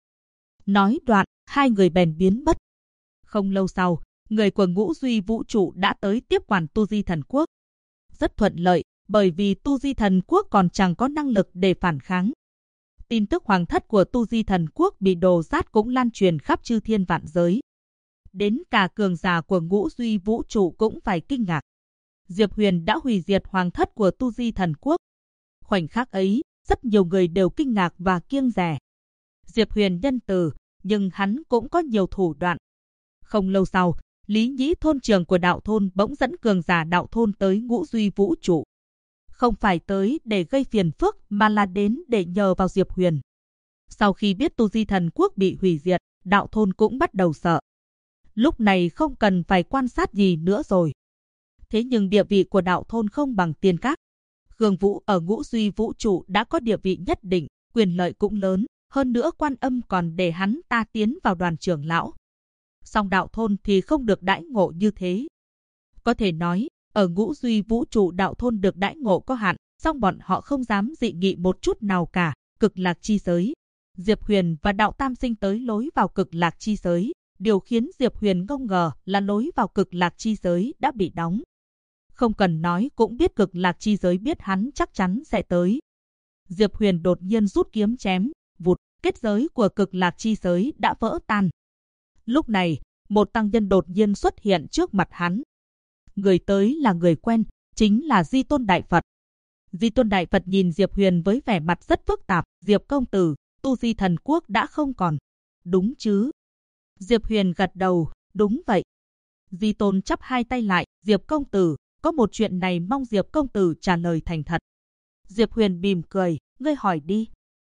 Nói đoạn, hai người bèn biến mất. Không lâu sau, người của Ngũ Duy Vũ Trụ đã tới tiếp quản Tu Di Thần Quốc. Rất thuận lợi, bởi vì Tu Di Thần Quốc còn chẳng có năng lực để phản kháng. Tin tức hoàng thất của Tu Di Thần Quốc bị đồ sát cũng lan truyền khắp chư thiên vạn giới. Đến cả cường giả của Ngũ Duy Vũ Trụ cũng phải kinh ngạc. Diệp Huyền đã hủy diệt hoàng thất của Tu Di Thần Quốc. Khoảnh khắc ấy, rất nhiều người đều kinh ngạc và kiêng dè. Diệp Huyền nhân từ, nhưng hắn cũng có nhiều thủ đoạn. Không lâu sau, Lý Nhĩ thôn trưởng của đạo thôn bỗng dẫn cường giả đạo thôn tới Ngũ Duy Vũ Trụ. Không phải tới để gây phiền phức mà là đến để nhờ vào Diệp Huyền. Sau khi biết Tu Di Thần Quốc bị hủy diệt, đạo thôn cũng bắt đầu sợ. Lúc này không cần phải quan sát gì nữa rồi. Thế nhưng địa vị của đạo thôn không bằng Tiên Các. Khương Vũ ở Ngũ Duy Vũ Trụ đã có địa vị nhất định, quyền lợi cũng lớn, hơn nữa Quan Âm còn để hắn ta tiến vào đoàn trưởng lão. Song đạo thôn thì không được đãi ngộ như thế. Có thể nói, ở Ngũ Duy Vũ Trụ đạo thôn được đãi ngộ có hạn, song bọn họ không dám dị nghị một chút nào cả. Cực Lạc chi giới. Diệp Huyền và Đạo Tam Sinh tới lối vào Cực Lạc chi giới. Điều khiến Diệp Huyền ngông ngờ là lối vào Cực Lạc chi giới đã bị đóng. Không cần nói cũng biết Cực Lạc chi giới biết hắn chắc chắn sẽ tới. Diệp Huyền đột nhiên rút kiếm chém, vụt, kết giới của Cực Lạc chi giới đã vỡ tan. Lúc này, một tăng nhân đột nhiên xuất hiện trước mặt hắn. Người tới là người quen, chính là Di Tôn Đại Phật. Di Tôn Đại Phật nhìn Diệp Huyền với vẻ mặt rất phức tạp. Diệp công tử, Tu Di Thần Quốc đã không còn. Đúng chứ? Diệp Huyền gật đầu, đúng vậy. Di Tôn chắp hai tay lại, Diệp công tử, có một chuyện này mong Diệp công tử trả lời thành thật. Diệp Huyền mỉm cười, ngươi hỏi đi.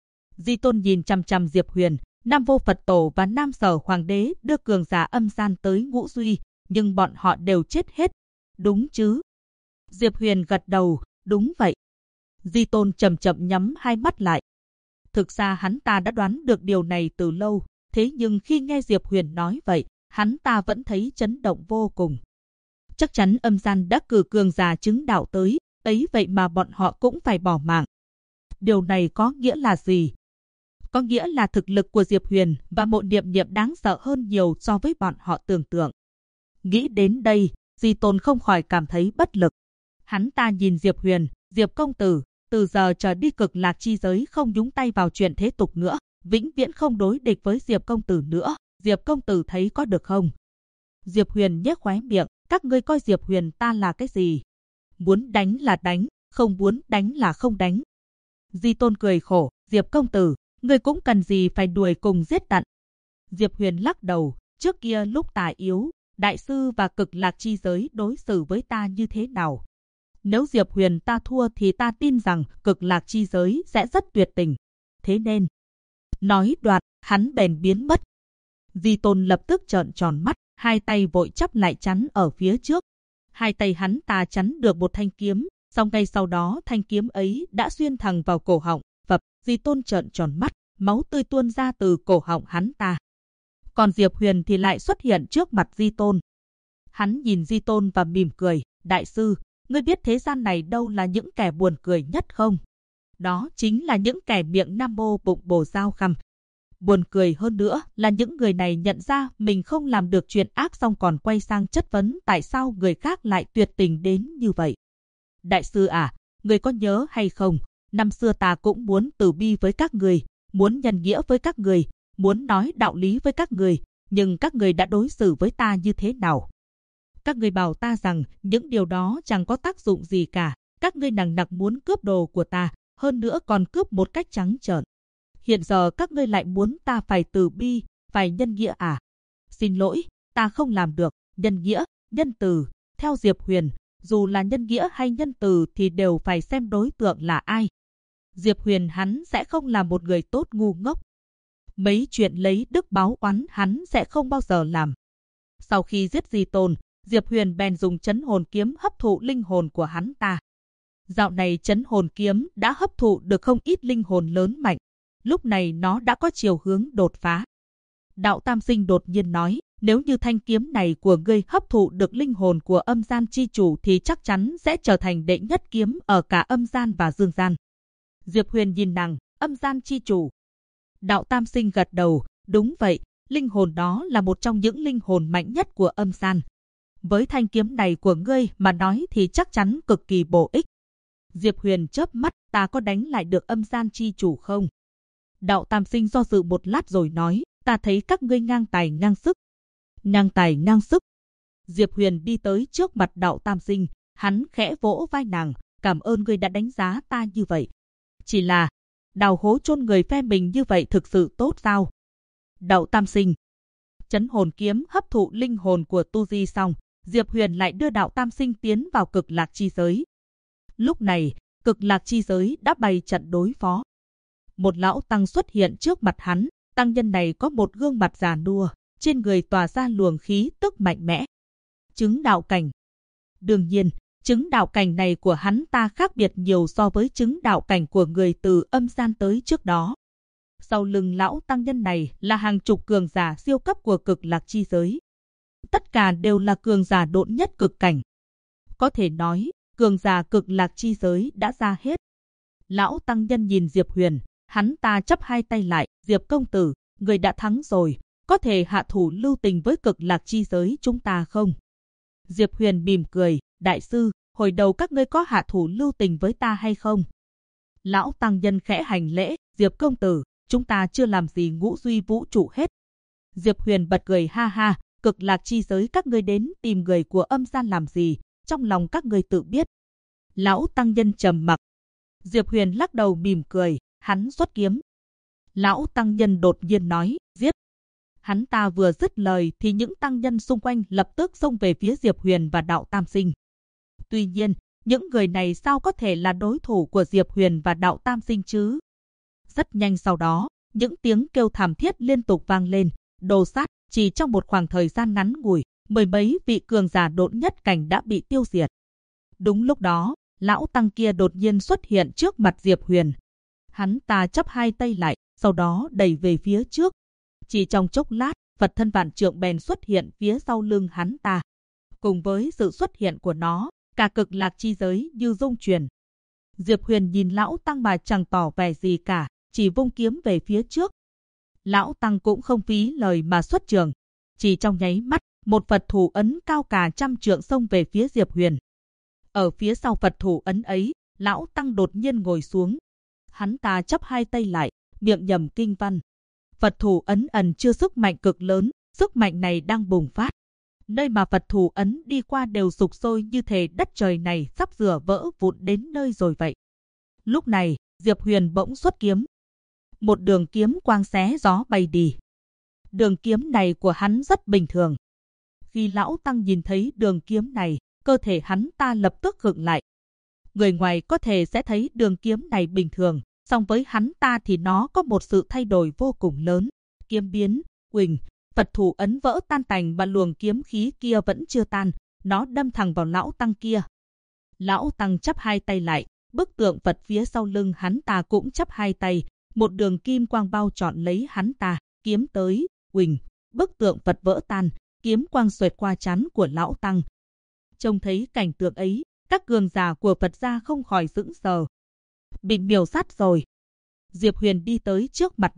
Di Tôn nhìn chằm chằm Diệp Huyền, Nam Vô Phật Tổ và Nam Sở Hoàng đế đưa cường giả âm gian tới Ngũ Duy, nhưng bọn họ đều chết hết. Đúng chứ? Diệp Huyền gật đầu, đúng vậy. Di Tôn chậm chậm nhắm hai mắt lại. Thực ra hắn ta đã đoán được điều này từ lâu, thế nhưng khi nghe Diệp Huyền nói vậy, hắn ta vẫn thấy chấn động vô cùng. Chắc chắn âm gian đã cử cường giả chứng đạo tới, ấy vậy mà bọn họ cũng phải bỏ mạng. Điều này có nghĩa là gì? Có nghĩa là thực lực của Diệp Huyền và Mộ Niệm Niệm đáng sợ hơn nhiều so với bọn họ tưởng tượng. Nghĩ đến đây, Di Tôn không khỏi cảm thấy bất lực. Hắn ta nhìn Diệp Huyền, Diệp công tử, từ giờ trở đi Cực Lạc chi giới không nhúng tay vào chuyện thế tục nữa, vĩnh viễn không đối địch với Diệp công tử nữa, Diệp công tử thấy có được không? Diệp Huyền nhếch khóe miệng, các ngươi coi Diệp Huyền ta là cái gì? Muốn đánh là đánh, không muốn đánh là không đánh. Di Tôn cười khổ, Diệp công tử, ngươi cũng cần gì phải đuổi cùng giết tận. Diệp Huyền lắc đầu, trước kia lúc ta yếu, đại sư và Cực Lạc chi giới đối xử với ta như thế nào? Nếu Diệp Huyền ta thua thì ta tin rằng Cực Lạc chi giới sẽ rất tuyệt tình. Thế nên, nói đoạn, hắn bèn biến mất. Di Tôn lập tức trợn tròn mắt, hai tay vội chắp lại chắn ở phía trước. Hai tay hắn ta chắn được một thanh kiếm, song ngay sau đó thanh kiếm ấy đã xuyên thẳng vào cổ họng. Phập, Di Tôn trợn tròn mắt, máu tươi tuôn ra từ cổ họng hắn ta. Còn Diệp Huyền thì lại xuất hiện trước mặt Di Tôn. Hắn nhìn Di Tôn và mỉm cười, đại sư, ngươi biết thế gian này đâu là những kẻ buồn cười nhất không? Đó chính là những kẻ miệng nam mô bụng bồ dao khăm. Buồn cười hơn nữa là những người này nhận ra mình không làm được chuyện ác xong còn quay sang chất vấn tại sao người khác lại tuyệt tình đến như vậy. Đại sư à, người có nhớ hay không, năm xưa ta cũng muốn từ bi với các người, muốn nhân nghĩa với các người, muốn nói đạo lý với các người, nhưng các người đã đối xử với ta như thế nào? Các người bảo ta rằng những điều đó chẳng có tác dụng gì cả, các ngươi nằng nặc muốn cướp đồ của ta, hơn nữa còn cướp một cách trắng trợn. Hiện giờ các ngươi lại muốn ta phải từ bi, phải nhân nghĩa à? Xin lỗi, ta không làm được, nhân nghĩa, nhân từ, theo Diệp Huyền, dù là nhân nghĩa hay nhân từ thì đều phải xem đối tượng là ai. Diệp Huyền hắn sẽ không là một người tốt ngu ngốc. Mấy chuyện lấy đức báo oán hắn sẽ không bao giờ làm. Sau khi giết Di Tôn, Diệp Huyền bèn dùng trấn hồn kiếm hấp thụ linh hồn của hắn ta. Dạo này trấn hồn kiếm đã hấp thụ được không ít linh hồn lớn mạnh. Lúc này nó đã có chiều hướng đột phá. Đạo Tam Sinh đột nhiên nói, nếu như thanh kiếm này của ngươi hấp thụ được linh hồn của âm gian chi chủ thì chắc chắn sẽ trở thành đệ nhất kiếm ở cả âm gian và dương gian. Diệp Huyền nhìn nàng, âm gian chi chủ. Đạo Tam Sinh gật đầu, đúng vậy, linh hồn đó là một trong những linh hồn mạnh nhất của âm gian. Với thanh kiếm này của ngươi mà nói thì chắc chắn cực kỳ bổ ích. Diệp Huyền chớp mắt, ta có đánh lại được âm gian chi chủ không? Đạo Tam Sinh do dự một lát rồi nói, ta thấy các ngươi ngang tài ngang sức. Ngang tài ngang sức. Diệp Huyền đi tới trước mặt Đạo Tam Sinh, hắn khẽ vỗ vai nàng, cảm ơn ngươi đã đánh giá ta như vậy. Chỉ là, đào hố chôn người phe mình như vậy thực sự tốt sao? Đạo Tam Sinh. Trấn hồn kiếm hấp thụ linh hồn của Tu Di xong, Diệp Huyền lại đưa Đạo Tam Sinh tiến vào Cực Lạc chi giới. Lúc này, Cực Lạc chi giới đã bày trận đối phó. Một lão tăng xuất hiện trước mặt hắn, tăng nhân này có một gương mặt già nua, trên người tỏa ra luồng khí tức mạnh mẽ. Chứng đạo cảnh. Đương nhiên, chứng đạo cảnh này của hắn ta khác biệt nhiều so với chứng đạo cảnh của người từ âm gian tới trước đó. Sau lưng lão tăng nhân này là hàng chục cường giả siêu cấp của Cực Lạc chi giới. Tất cả đều là cường giả độn nhất cực cảnh. Có thể nói, cường giả Cực Lạc chi giới đã ra hết. Lão tăng nhân nhìn Diệp Huyền, hắn ta chắp hai tay lại, Diệp công tử, người đã thắng rồi, có thể hạ thủ lưu tình với Cực Lạc chi giới chúng ta không? Diệp Huyền mỉm cười, đại sư, hồi đầu các ngươi có hạ thủ lưu tình với ta hay không? Lão tăng nhân khẽ hành lễ, Diệp công tử, chúng ta chưa làm gì ngũ duy vũ trụ hết. Diệp Huyền bật cười ha ha, Cực Lạc chi giới các ngươi đến tìm người của âm gian làm gì, trong lòng các ngươi tự biết. Lão tăng nhân trầm mặc. Diệp Huyền lắc đầu mỉm cười, hắn xuất kiếm. Lão tăng nhân đột nhiên nói, giết. Hắn ta vừa dứt lời thì những tăng nhân xung quanh lập tức xông về phía Diệp Huyền và Đạo Tam Sinh. Tuy nhiên, những người này sao có thể là đối thủ của Diệp Huyền và Đạo Tam Sinh chứ? Rất nhanh sau đó, những tiếng kêu thảm thiết liên tục vang lên, đồ sát, chỉ trong một khoảng thời gian ngắn ngủi, mười mấy vị cường giả độn nhất cảnh đã bị tiêu diệt. Đúng lúc đó, lão tăng kia đột nhiên xuất hiện trước mặt Diệp Huyền. Hắn ta chắp hai tay lại, sau đó đẩy về phía trước. Chỉ trong chốc lát, Phật thân vạn trượng bèn xuất hiện phía sau lưng hắn ta. Cùng với sự xuất hiện của nó, cả cực lạc chi giới như rung chuyển. Diệp Huyền nhìn Lão Tăng mà chẳng tỏ vẻ gì cả, chỉ vung kiếm về phía trước. Lão Tăng cũng không phí lời mà xuất trường. Chỉ trong nháy mắt, một Phật thủ ấn cao cả 100 trượng xông về phía Diệp Huyền. Ở phía sau Phật thủ ấn ấy, Lão Tăng đột nhiên ngồi xuống. Hắn ta chắp hai tay lại, miệng nhẩm kinh văn. Phật thủ ấn ẩn chứa sức mạnh cực lớn, sức mạnh này đang bùng phát. Nơi mà Phật thủ ấn đi qua đều sục sôi như thể đất trời này sắp rửa vỡ vụn đến nơi rồi vậy. Lúc này, Diệp Huyền bỗng xuất kiếm. Một đường kiếm quang xé gió bay đi. Đường kiếm này của hắn rất bình thường. Khi Lão Tăng nhìn thấy đường kiếm này, cơ thể hắn ta lập tức khựng lại. Người ngoài có thể sẽ thấy đường kiếm này bình thường, song với hắn ta thì nó có một sự thay đổi vô cùng lớn. Kiếm biến, uỳnh, Phật thủ ấn vỡ tan tành mà luồng kiếm khí kia vẫn chưa tan, nó đâm thẳng vào Lão Tăng kia. Lão Tăng chắp hai tay lại, bức tượng Phật phía sau lưng hắn ta cũng chắp hai tay, một đường kim quang bao trọn lấy hắn ta, kiếm tới, uỳnh, bức tượng Phật vỡ tan, kiếm quang xoẹt qua trán của Lão Tăng. Trông thấy cảnh tượng ấy, các cường giả của Phật gia không khỏi sững sờ. Bị miểu sát rồi. Diệp Huyền đi tới trước mặt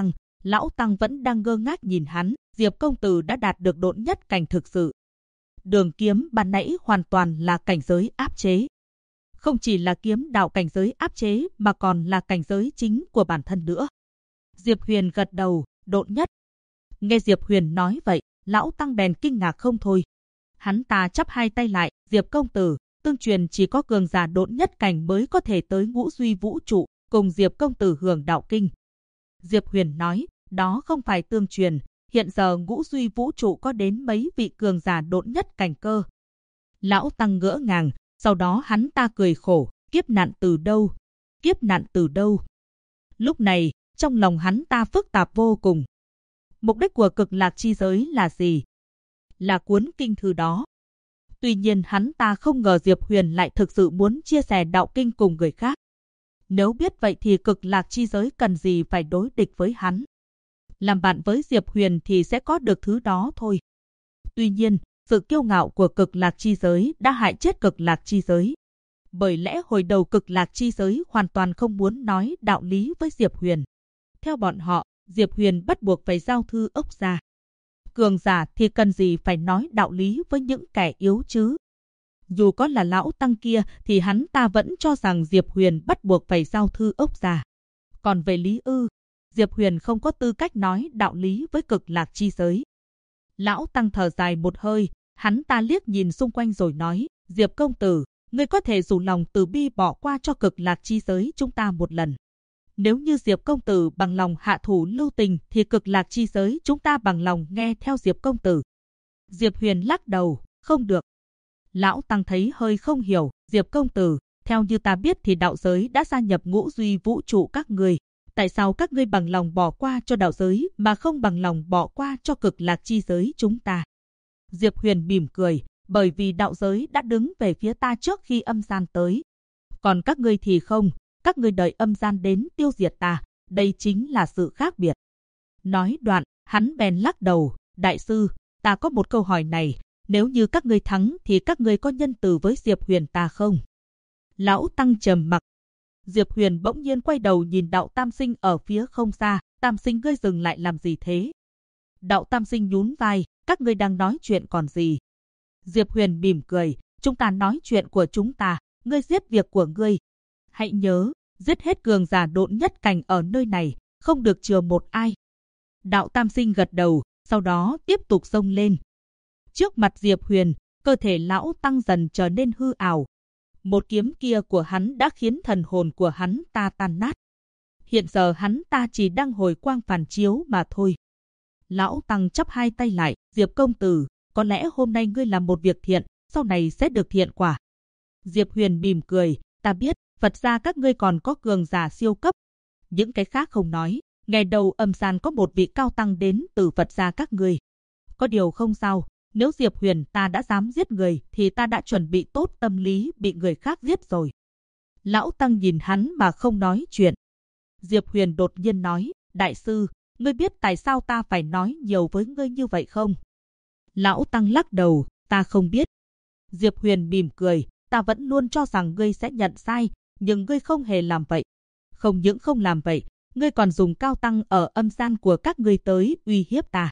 Lão Tăng vẫn đang ngơ ngác nhìn hắn. Diệp công tử đã đạt được độn nhất cảnh thực sự. Đường kiếm ban nãy hoàn toàn là cảnh giới áp chế. Không chỉ là kiếm đạo cảnh giới áp chế mà còn là cảnh giới chính của bản thân nữa. Diệp Huyền gật đầu, độn nhất. Nghe Diệp Huyền nói vậy, Lão Tăng bèn kinh ngạc không thôi. Hắn ta chắp hai tay lại, Diệp công tử, tương truyền chỉ có cường giả độn nhất cảnh mới có thể tới ngũ duy vũ trụ, cùng Diệp công tử hưởng đạo kinh. Diệp Huyền nói, đó không phải tương truyền, hiện giờ ngũ duy vũ trụ có đến mấy vị cường giả độn nhất cảnh cơ. Lão Tăng ngỡ ngàng, sau đó hắn ta cười khổ, kiếp nạn từ đâu? Kiếp nạn từ đâu? Lúc này, trong lòng hắn ta phức tạp vô cùng. Mục đích của cực lạc chi giới là gì? Là cuốn kinh thư đó. Tuy nhiên hắn ta không ngờ Diệp Huyền lại thực sự muốn chia sẻ đạo kinh cùng người khác. Nếu biết vậy thì cực lạc chi giới cần gì phải đối địch với hắn. Làm bạn với Diệp Huyền thì sẽ có được thứ đó thôi. Tuy nhiên, sự kiêu ngạo của cực lạc chi giới đã hại chết cực lạc chi giới. Bởi lẽ hồi đầu cực lạc chi giới hoàn toàn không muốn nói đạo lý với Diệp Huyền. Theo bọn họ, Diệp Huyền bắt buộc phải giao thư ốc ra. Cường giả thì cần gì phải nói đạo lý với những kẻ yếu chứ. Dù có là Lão Tăng kia thì hắn ta vẫn cho rằng Diệp Huyền bắt buộc phải giao thư ốc ra. Còn về lý ư, Diệp Huyền không có tư cách nói đạo lý với cực lạc chi giới. Lão Tăng thở dài một hơi, hắn ta liếc nhìn xung quanh rồi nói, Diệp công tử, ngươi có thể dùng lòng từ bi bỏ qua cho cực lạc chi giới chúng ta một lần. Nếu như Diệp công tử bằng lòng hạ thủ lưu tình thì cực lạc chi giới chúng ta bằng lòng nghe theo Diệp công tử. Diệp Huyền lắc đầu, không được. Lão Tăng thấy hơi không hiểu, Diệp công tử, theo như ta biết thì đạo giới đã gia nhập ngũ duy vũ trụ các ngươi. Tại sao các ngươi bằng lòng bỏ qua cho đạo giới mà không bằng lòng bỏ qua cho cực lạc chi giới chúng ta? Diệp Huyền mỉm cười, bởi vì đạo giới đã đứng về phía ta trước khi âm gian tới. Còn các ngươi thì không, các ngươi đợi âm gian đến tiêu diệt ta, đây chính là sự khác biệt. Nói đoạn, hắn bèn lắc đầu, đại sư, ta có một câu hỏi này, nếu như các ngươi thắng thì các ngươi có nhân từ với Diệp Huyền ta không? Lão Tăng trầm mặc. Diệp Huyền bỗng nhiên quay đầu nhìn Đạo Tam Sinh ở phía không xa, Tam Sinh ngươi dừng lại làm gì thế? Đạo Tam Sinh nhún vai, các ngươi đang nói chuyện còn gì? Diệp Huyền mỉm cười, chúng ta nói chuyện của chúng ta, ngươi giết việc của ngươi. Hãy nhớ, giết hết cường giả độn nhất cảnh ở nơi này, không được chừa một ai. Đạo Tam Sinh gật đầu, sau đó tiếp tục xông lên. Trước mặt Diệp Huyền, cơ thể Lão Tăng dần trở nên hư ảo. Một kiếm kia của hắn đã khiến thần hồn của hắn ta tan nát. Hiện giờ hắn ta chỉ đang hồi quang phản chiếu mà thôi. Lão Tăng chắp hai tay lại, Diệp công tử, có lẽ hôm nay ngươi làm một việc thiện, sau này sẽ được thiện quả. Diệp Huyền mỉm cười, ta biết, Phật gia các ngươi còn có cường giả siêu cấp. Những cái khác không nói, ngày đầu âm gian có một vị cao tăng đến từ Phật gia các ngươi. Có điều không sao, nếu Diệp Huyền ta đã dám giết người thì ta đã chuẩn bị tốt tâm lý bị người khác giết rồi. Lão Tăng nhìn hắn mà không nói chuyện. Diệp Huyền đột nhiên nói, đại sư, ngươi biết tại sao ta phải nói nhiều với ngươi như vậy không? Lão Tăng lắc đầu, ta không biết. Diệp Huyền mỉm cười, ta vẫn luôn cho rằng ngươi sẽ nhận sai, nhưng ngươi không hề làm vậy. Không những không làm vậy, ngươi còn dùng cao tăng ở âm gian của các ngươi tới uy hiếp ta.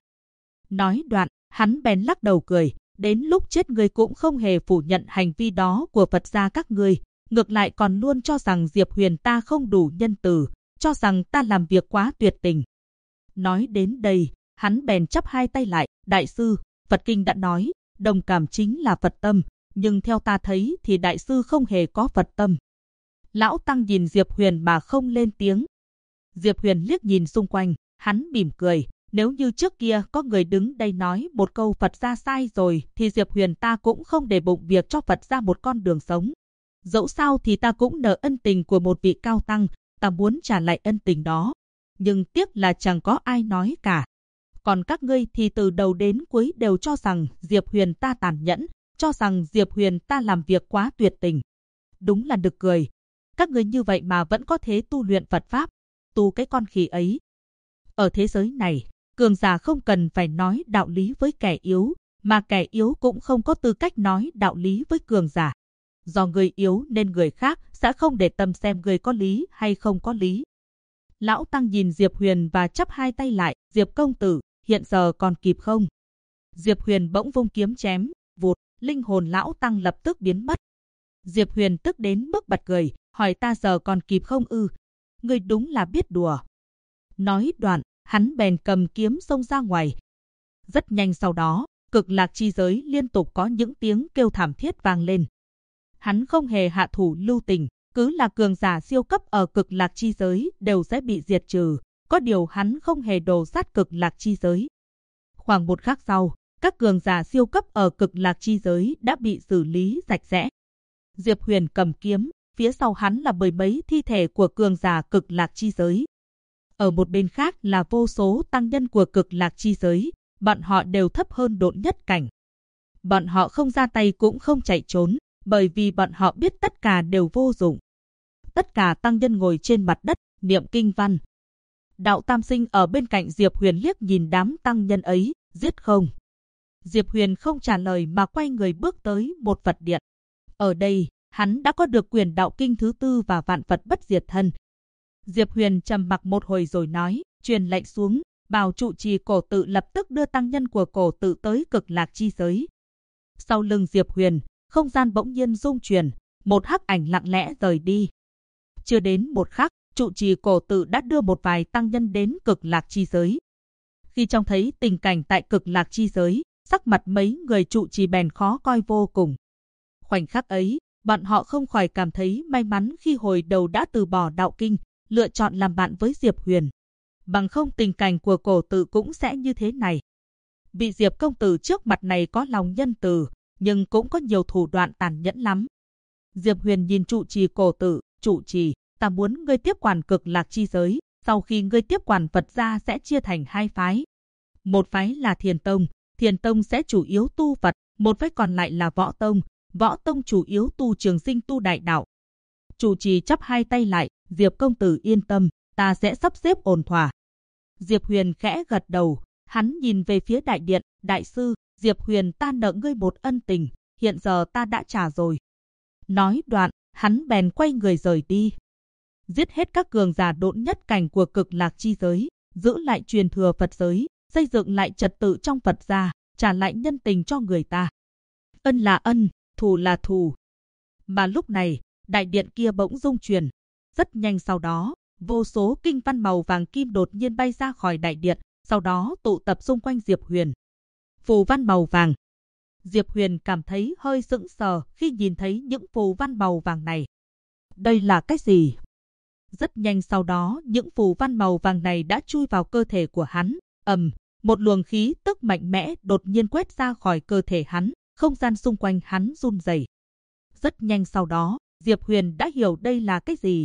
Nói đoạn, hắn bèn lắc đầu cười, đến lúc chết ngươi cũng không hề phủ nhận hành vi đó của Phật gia các ngươi, ngược lại còn luôn cho rằng Diệp Huyền ta không đủ nhân từ, cho rằng ta làm việc quá tuyệt tình. Nói đến đây, hắn bèn chắp hai tay lại, đại sư, Phật Kinh đã nói, đồng cảm chính là Phật tâm, nhưng theo ta thấy thì đại sư không hề có Phật tâm. Lão Tăng nhìn Diệp Huyền mà không lên tiếng. Diệp Huyền liếc nhìn xung quanh, hắn mỉm cười, nếu như trước kia có người đứng đây nói một câu Phật gia sai rồi thì Diệp Huyền ta cũng không để bụng việc cho Phật gia một con đường sống. Dẫu sao thì ta cũng nợ ân tình của một vị cao tăng, ta muốn trả lại ân tình đó. Nhưng tiếc là chẳng có ai nói cả. Còn các ngươi thì từ đầu đến cuối đều cho rằng Diệp Huyền ta tàn nhẫn, cho rằng Diệp Huyền ta làm việc quá tuyệt tình. Đúng là nực cười. Các ngươi như vậy mà vẫn có thể tu luyện Phật Pháp, tu cái con khỉ ấy. Ở thế giới này, cường giả không cần phải nói đạo lý với kẻ yếu, mà kẻ yếu cũng không có tư cách nói đạo lý với cường giả. Do người yếu nên người khác sẽ không để tâm xem người có lý hay không có lý. Lão Tăng nhìn Diệp Huyền và chắp hai tay lại, Diệp công tử, hiện giờ còn kịp không? Diệp Huyền bỗng vung kiếm chém, vụt, linh hồn Lão Tăng lập tức biến mất. Diệp Huyền tức đến mức bật cười, hỏi ta giờ còn kịp không ư? Ngươi đúng là biết đùa. Nói đoạn, hắn bèn cầm kiếm xông ra ngoài. Rất nhanh sau đó, Cực Lạc chi giới liên tục có những tiếng kêu thảm thiết vang lên. Hắn không hề hạ thủ lưu tình, cứ là cường giả siêu cấp ở Cực Lạc chi giới đều sẽ bị diệt trừ, có điều hắn không hề đồ sát Cực Lạc chi giới. Khoảng một khắc sau, các cường giả siêu cấp ở Cực Lạc chi giới đã bị xử lý sạch sẽ. Diệp Huyền cầm kiếm, phía sau hắn là mười mấy thi thể của cường giả Cực Lạc chi giới. Ở một bên khác là vô số tăng nhân của Cực Lạc chi giới, bọn họ đều thấp hơn độn nhất cảnh. Bọn họ không ra tay cũng không chạy trốn, bởi vì bọn họ biết tất cả đều vô dụng. Tất cả tăng nhân ngồi trên mặt đất, niệm kinh văn. Đạo Tam Sinh ở bên cạnh Diệp Huyền liếc nhìn đám tăng nhân ấy, giết không? Diệp Huyền không trả lời mà quay người bước tới một Phật điện. Ở đây, hắn đã có được quyền đạo kinh thứ tư và vạn Phật bất diệt thân. Diệp Huyền trầm mặc một hồi rồi nói, truyền lệnh xuống, bảo trụ trì cổ tự lập tức đưa tăng nhân của cổ tự tới Cực Lạc chi giới. Sau lưng Diệp Huyền, không gian bỗng nhiên rung chuyển, một hắc ảnh lặng lẽ rời đi. Chưa đến một khắc, trụ trì cổ tự đã đưa một vài tăng nhân đến Cực Lạc chi giới. Khi trông thấy tình cảnh tại Cực Lạc chi giới, sắc mặt mấy người trụ trì bèn khó coi vô cùng. Khoảnh khắc ấy, bọn họ không khỏi cảm thấy may mắn khi hồi đầu đã từ bỏ đạo kinh, lựa chọn làm bạn với Diệp Huyền. Bằng không tình cảnh của cổ tự cũng sẽ như thế này. Vị Diệp công tử trước mặt này có lòng nhân từ, nhưng cũng có nhiều thủ đoạn tàn nhẫn lắm. Diệp Huyền nhìn trụ trì cổ tự, trụ trì, ta muốn ngươi tiếp quản Cực Lạc chi giới, sau khi ngươi tiếp quản Phật gia sẽ chia thành hai phái. Một phái là Thiền Tông sẽ chủ yếu tu Phật, một phái còn lại là Võ Tông chủ yếu tu trường sinh tu đại đạo. Trụ trì chắp hai tay lại, Diệp công tử yên tâm, ta sẽ sắp xếp ổn thỏa. Diệp Huyền khẽ gật đầu, hắn nhìn về phía đại điện, đại sư, Diệp Huyền ta nợ ngươi một ân tình, hiện giờ ta đã trả rồi. Nói đoạn, hắn bèn quay người rời đi. Giết hết các cường giả độn nhất cảnh của Cực Lạc chi giới, giữ lại truyền thừa Phật giới, xây dựng lại trật tự trong Phật gia, trả lại nhân tình cho người ta. Ân là ân, thù là thù. Mà lúc này, đại điện kia bỗng rung chuyển. Rất nhanh sau đó, vô số kinh văn màu vàng kim đột nhiên bay ra khỏi đại điện, sau đó tụ tập xung quanh Diệp Huyền. Phù văn màu vàng. Diệp Huyền cảm thấy hơi sững sờ khi nhìn thấy những phù văn màu vàng này. Đây là cái gì? Rất nhanh sau đó, những phù văn màu vàng này đã chui vào cơ thể của hắn. Một luồng khí tức mạnh mẽ đột nhiên quét ra khỏi cơ thể hắn, không gian xung quanh hắn run rẩy. Rất nhanh sau đó, Diệp Huyền đã hiểu đây là cái gì.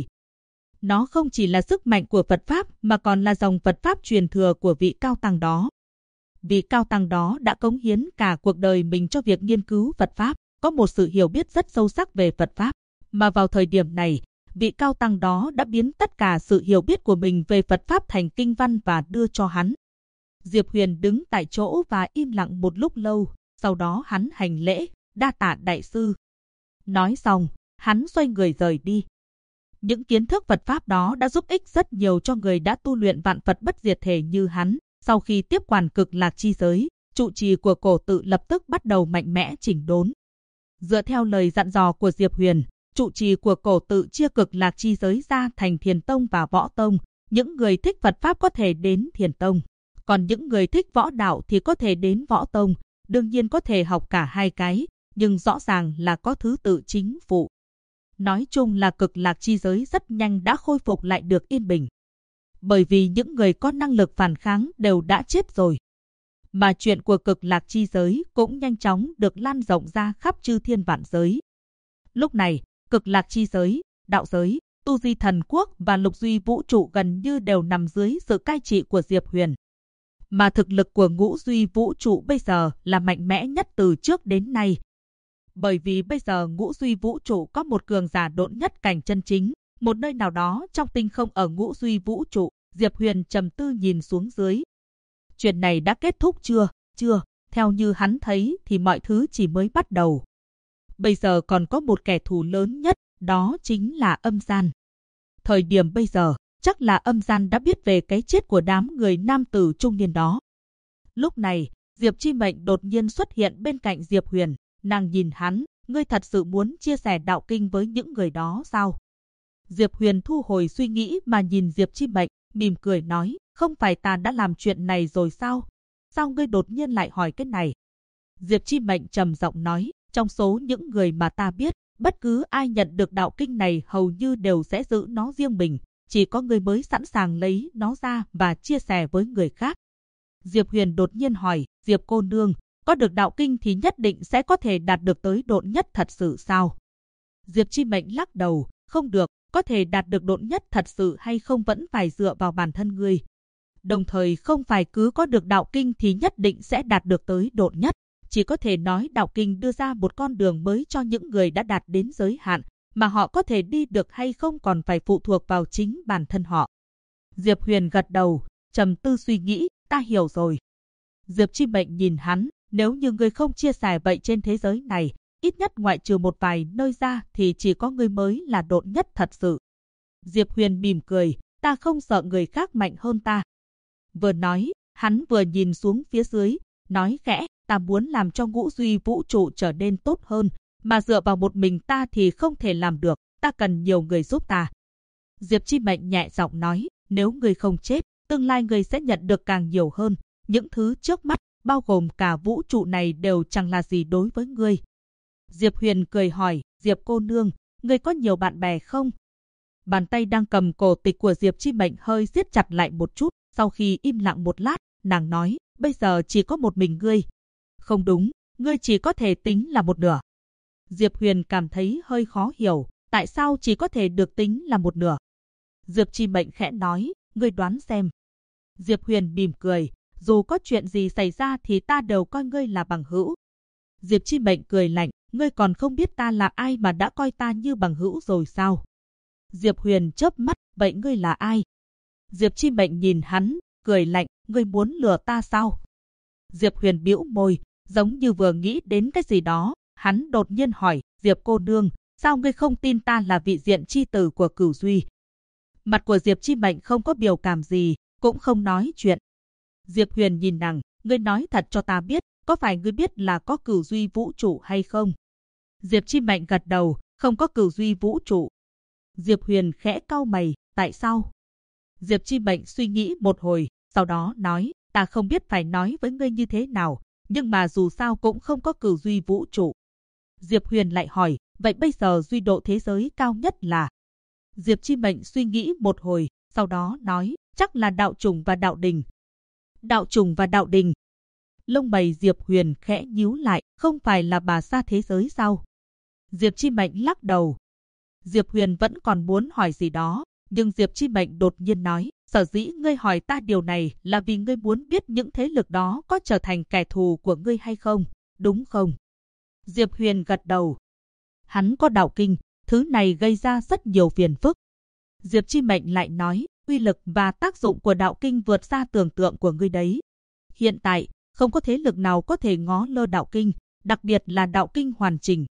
Nó không chỉ là sức mạnh của Phật Pháp mà còn là dòng Phật Pháp truyền thừa của vị cao tăng đó. Vị cao tăng đó đã cống hiến cả cuộc đời mình cho việc nghiên cứu Phật Pháp, có một sự hiểu biết rất sâu sắc về Phật Pháp. Mà vào thời điểm này, vị cao tăng đó đã biến tất cả sự hiểu biết của mình về Phật Pháp thành kinh văn và đưa cho hắn. Diệp Huyền đứng tại chỗ và im lặng một lúc lâu, sau đó hắn hành lễ, đa tạ đại sư. Nói xong, hắn xoay người rời đi. Những kiến thức Phật Pháp đó đã giúp ích rất nhiều cho người đã tu luyện vạn Phật bất diệt thể như hắn. Sau khi tiếp quản Cực Lạc chi giới, trụ trì của cổ tự lập tức bắt đầu mạnh mẽ chỉnh đốn. Dựa theo lời dặn dò của Diệp Huyền, trụ trì của cổ tự chia Cực Lạc chi giới ra thành Thiền Tông và Võ Tông. Những người thích Phật Pháp có thể đến Thiền Tông, còn những người thích võ đạo thì có thể đến Võ Tông. Đương nhiên có thể học cả hai cái, nhưng rõ ràng là có thứ tự chính phụ. Nói chung là Cực Lạc chi giới rất nhanh đã khôi phục lại được yên bình. Bởi vì những người có năng lực phản kháng đều đã chết rồi. Mà chuyện của Cực Lạc chi giới cũng nhanh chóng được lan rộng ra khắp chư thiên vạn giới. Lúc này, Cực Lạc chi giới, đạo giới, Tu Di Thần Quốc và Lục Duy Vũ trụ gần như đều nằm dưới sự cai trị của Diệp Huyền. Mà thực lực của Ngũ Duy Vũ trụ bây giờ là mạnh mẽ nhất từ trước đến nay. Bởi vì bây giờ Ngũ Duy Vũ trụ có một cường giả độn nhất cảnh chân chính, một nơi nào đó trong tinh không ở Ngũ Duy Vũ trụ. Diệp Huyền trầm tư nhìn xuống dưới. Chuyện này đã kết thúc chưa? Chưa, theo như hắn thấy thì mọi thứ chỉ mới bắt đầu. Bây giờ còn có một kẻ thù lớn nhất, đó chính là âm gian. Thời điểm bây giờ, chắc là âm gian đã biết về cái chết của đám người nam tử trung niên đó. Lúc này, Diệp Chi Mệnh đột nhiên xuất hiện bên cạnh Diệp Huyền. Nàng nhìn hắn, ngươi thật sự muốn chia sẻ đạo kinh với những người đó sao? Diệp Huyền thu hồi suy nghĩ mà nhìn Diệp Chi Mệnh, mỉm cười nói, không phải ta đã làm chuyện này rồi sao? Sao ngươi đột nhiên lại hỏi cái này? Diệp Chi Mệnh trầm giọng nói, trong số những người mà ta biết, bất cứ ai nhận được đạo kinh này hầu như đều sẽ giữ nó riêng mình, chỉ có ngươi mới sẵn sàng lấy nó ra và chia sẻ với người khác. Diệp Huyền đột nhiên hỏi, Diệp cô nương, có được đạo kinh thì nhất định sẽ có thể đạt được tới độn nhất thật sự sao? Diệp Chi Mệnh lắc đầu, không được, có thể đạt được độn nhất thật sự hay không vẫn phải dựa vào bản thân ngươi. Đồng thời không phải cứ có được đạo kinh thì nhất định sẽ đạt được tới độn nhất. Chỉ có thể nói đạo kinh đưa ra một con đường mới cho những người đã đạt đến giới hạn, mà họ có thể đi được hay không còn phải phụ thuộc vào chính bản thân họ. Diệp Huyền gật đầu, trầm tư suy nghĩ, ta hiểu rồi. Diệp Chi Mệnh nhìn hắn, nếu như ngươi không chia sẻ vậy trên thế giới này, ít nhất ngoại trừ một vài nơi ra thì chỉ có ngươi mới là độn nhất thật sự. Diệp Huyền mỉm cười, ta không sợ người khác mạnh hơn ta. Vừa nói, hắn vừa nhìn xuống phía dưới, nói khẽ, ta muốn làm cho Ngũ Duy Vũ trụ trở nên tốt hơn, mà dựa vào một mình ta thì không thể làm được, ta cần nhiều người giúp ta. Diệp Chi Mệnh nhẹ giọng nói, nếu ngươi không chết, tương lai ngươi sẽ nhận được càng nhiều hơn, những thứ trước mắt, bao gồm cả vũ trụ này đều chẳng là gì đối với ngươi. Diệp Huyền cười hỏi, Diệp cô nương, ngươi có nhiều bạn bè không? Bàn tay đang cầm cổ tịch của Diệp Chi Mệnh hơi siết chặt lại một chút, sau khi im lặng một lát, nàng nói, bây giờ chỉ có một mình ngươi. Không đúng, ngươi chỉ có thể tính là một nửa. Diệp Huyền cảm thấy hơi khó hiểu, tại sao chỉ có thể được tính là một nửa. Diệp Chi Mệnh khẽ nói, ngươi đoán xem. Diệp Huyền mỉm cười, dù có chuyện gì xảy ra thì ta đều coi ngươi là bằng hữu. Diệp Chi Mệnh cười lạnh, ngươi còn không biết ta là ai mà đã coi ta như bằng hữu rồi sao? Diệp Huyền chớp mắt, vậy ngươi là ai? Diệp Chi Mệnh nhìn hắn, cười lạnh, ngươi muốn lừa ta sao? Diệp Huyền bĩu môi, giống như vừa nghĩ đến cái gì đó, hắn đột nhiên hỏi, Diệp cô nương, sao ngươi không tin ta là vị diện chi tử của Cửu Duy? Mặt của Diệp Chi Mệnh không có biểu cảm gì, cũng không nói chuyện. Diệp Huyền nhìn nàng, ngươi nói thật cho ta biết, có phải ngươi biết là có Cửu Duy Vũ trụ hay không? Diệp Chi Mệnh gật đầu, không có Cửu Duy Vũ trụ. Diệp Huyền khẽ cau mày, tại sao? Diệp Chi Mệnh suy nghĩ một hồi, sau đó nói, ta không biết phải nói với ngươi như thế nào, nhưng mà dù sao cũng không có Cửu Duy Vũ trụ. Diệp Huyền lại hỏi, vậy bây giờ duy độ thế giới cao nhất là? Diệp Chi Mệnh suy nghĩ một hồi, sau đó nói, chắc là đạo trùng và đạo đình. Đạo trùng và đạo đình. Lông mày Diệp Huyền khẽ nhíu lại, không phải là bà xa thế giới sao? Diệp Chi Mệnh lắc đầu. Diệp Huyền vẫn còn muốn hỏi gì đó, nhưng Diệp Chi Mệnh đột nhiên nói, sở dĩ ngươi hỏi ta điều này là vì ngươi muốn biết những thế lực đó có trở thành kẻ thù của ngươi hay không, đúng không? Diệp Huyền gật đầu. Hắn có đạo kinh, thứ này gây ra rất nhiều phiền phức. Diệp Chi Mệnh lại nói, uy lực và tác dụng của đạo kinh vượt xa tưởng tượng của ngươi đấy. Hiện tại, không có thế lực nào có thể ngó lơ đạo kinh, đặc biệt là đạo kinh hoàn chỉnh.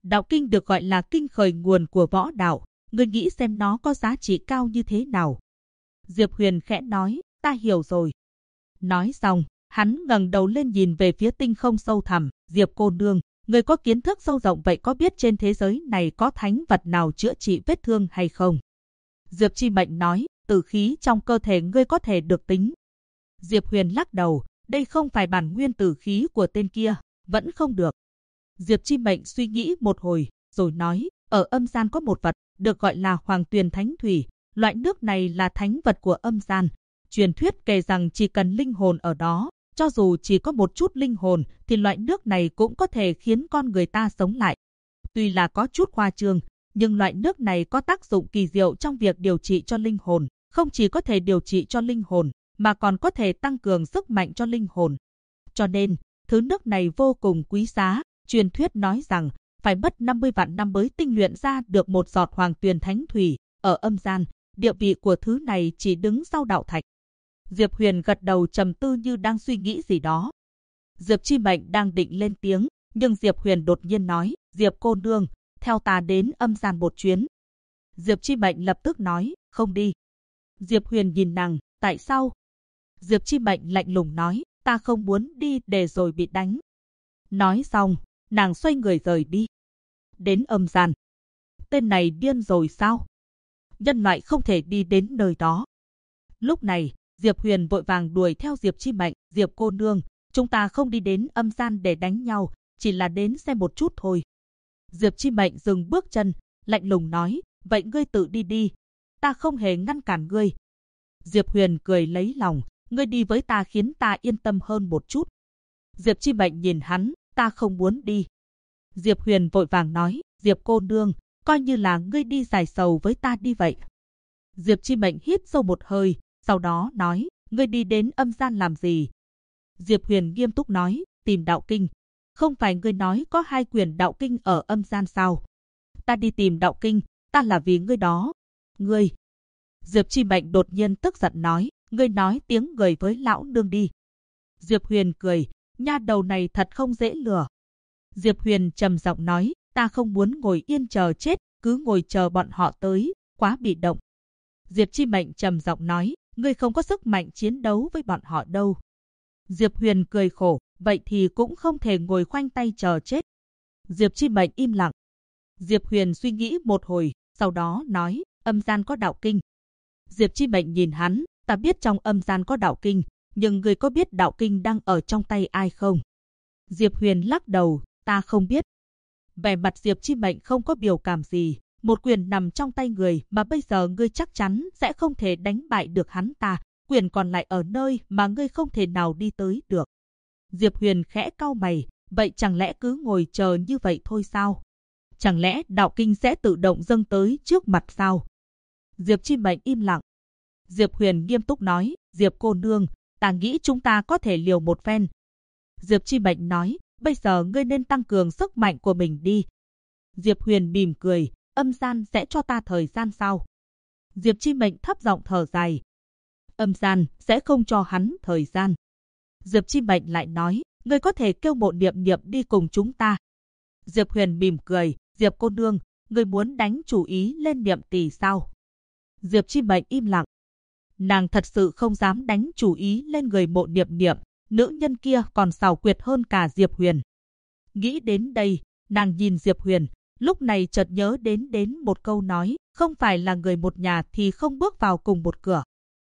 Đạo kinh được gọi là kinh khởi nguồn của võ đạo, ngươi nghĩ xem nó có giá trị cao như thế nào. Diệp Huyền khẽ nói, ta hiểu rồi. Nói xong, hắn ngẩng đầu lên nhìn về phía tinh không sâu thẳm. Diệp cô nương, người có kiến thức sâu rộng vậy có biết trên thế giới này có thánh vật nào chữa trị vết thương hay không? Diệp Chi Mệnh nói, tử khí trong cơ thể ngươi có thể được tính. Diệp Huyền lắc đầu, đây không phải bản nguyên tử khí của tên kia, vẫn không được. Diệp Chi Mệnh suy nghĩ một hồi, rồi nói, ở âm gian có một vật, được gọi là Hoàng Tuyền Thánh Thủy. Loại nước này là thánh vật của âm gian. Truyền thuyết kể rằng chỉ cần linh hồn ở đó, cho dù chỉ có một chút linh hồn, thì loại nước này cũng có thể khiến con người ta sống lại. Tuy là có chút khoa trương, nhưng loại nước này có tác dụng kỳ diệu trong việc điều trị cho linh hồn. Không chỉ có thể điều trị cho linh hồn, mà còn có thể tăng cường sức mạnh cho linh hồn. Cho nên, thứ nước này vô cùng quý giá. Truyền thuyết nói rằng, phải mất 50 vạn năm mới tinh luyện ra được một giọt Hoàng Tuyền Thánh Thủy. Ở âm gian, địa vị của thứ này chỉ đứng sau đạo thạch. Diệp Huyền gật đầu trầm tư như đang suy nghĩ gì đó. Diệp Chi Mệnh đang định lên tiếng, nhưng Diệp Huyền đột nhiên nói, Diệp cô nương, theo ta đến âm gian một chuyến. Diệp Chi Mệnh lập tức nói, không đi. Diệp Huyền nhìn nàng, tại sao? Diệp Chi Mệnh lạnh lùng nói, ta không muốn đi để rồi bị đánh. Nói xong, nàng xoay người rời đi. Đến âm gian. Tên này điên rồi sao? Nhân loại không thể đi đến nơi đó. Lúc này, Diệp Huyền vội vàng đuổi theo Diệp Chi Mệnh, Diệp cô nương, chúng ta không đi đến âm gian để đánh nhau, chỉ là đến xem một chút thôi. Diệp Chi Mệnh dừng bước chân, lạnh lùng nói, vậy ngươi tự đi đi, ta không hề ngăn cản ngươi. Diệp Huyền cười lấy lòng, ngươi đi với ta khiến ta yên tâm hơn một chút. Diệp Chi Mệnh nhìn hắn, ta không muốn đi. Diệp Huyền vội vàng nói, Diệp cô nương, coi như là ngươi đi giải sầu với ta đi vậy. Diệp Chi Mệnh hít sâu một hơi, sau đó nói, ngươi đi đến âm gian làm gì? Diệp Huyền nghiêm túc nói, tìm đạo kinh. Không phải ngươi nói có 2 quyển đạo kinh ở âm gian sao? Ta đi tìm đạo kinh, ta là vì ngươi đó. Ngươi. Diệp Chi Mệnh đột nhiên tức giận nói, ngươi nói tiếng người với lão nương đi. Diệp Huyền cười, nha đầu này thật không dễ lừa. Diệp Huyền trầm giọng nói, ta không muốn ngồi yên chờ chết, cứ ngồi chờ bọn họ tới, quá bị động. Diệp Chi Mệnh trầm giọng nói, ngươi không có sức mạnh chiến đấu với bọn họ đâu. Diệp Huyền cười khổ, vậy thì cũng không thể ngồi khoanh tay chờ chết. Diệp Chi Mệnh im lặng. Diệp Huyền suy nghĩ một hồi, sau đó nói, âm gian có đạo kinh. Diệp Chi Mệnh nhìn hắn, ta biết trong âm gian có đạo kinh, nhưng ngươi có biết đạo kinh đang ở trong tay ai không? Diệp Huyền lắc đầu, ta không biết. Vẻ mặt Diệp Chi Mệnh không có biểu cảm gì, một quyền nằm trong tay người mà bây giờ ngươi chắc chắn sẽ không thể đánh bại được hắn ta, quyền còn lại ở nơi mà ngươi không thể nào đi tới được. Diệp Huyền khẽ cau mày, vậy chẳng lẽ cứ ngồi chờ như vậy thôi sao? Chẳng lẽ đạo kinh sẽ tự động dâng tới trước mặt sao? Diệp Chi Mệnh im lặng. Diệp Huyền nghiêm túc nói, Diệp cô nương, ta nghĩ chúng ta có thể liều một phen. Diệp Chi Mệnh nói, bây giờ ngươi nên tăng cường sức mạnh của mình đi. Diệp Huyền mỉm cười, âm gian sẽ cho ta thời gian sao? Diệp Chi Mệnh thấp giọng thở dài. Âm gian sẽ không cho hắn thời gian. Diệp Chi Mệnh lại nói, ngươi có thể kêu Mộ Niệm Niệm đi cùng chúng ta. Diệp Huyền mỉm cười, Diệp cô nương, ngươi muốn đánh chủ ý lên Niệm tỷ sao? Diệp Chi Mệnh im lặng. Nàng thật sự không dám đánh chủ ý lên người Mộ Niệm Niệm, nữ nhân kia còn xảo quyệt hơn cả Diệp Huyền. Nghĩ đến đây, nàng nhìn Diệp Huyền, lúc này chợt nhớ đến một câu nói, không phải là người một nhà thì không bước vào cùng một cửa.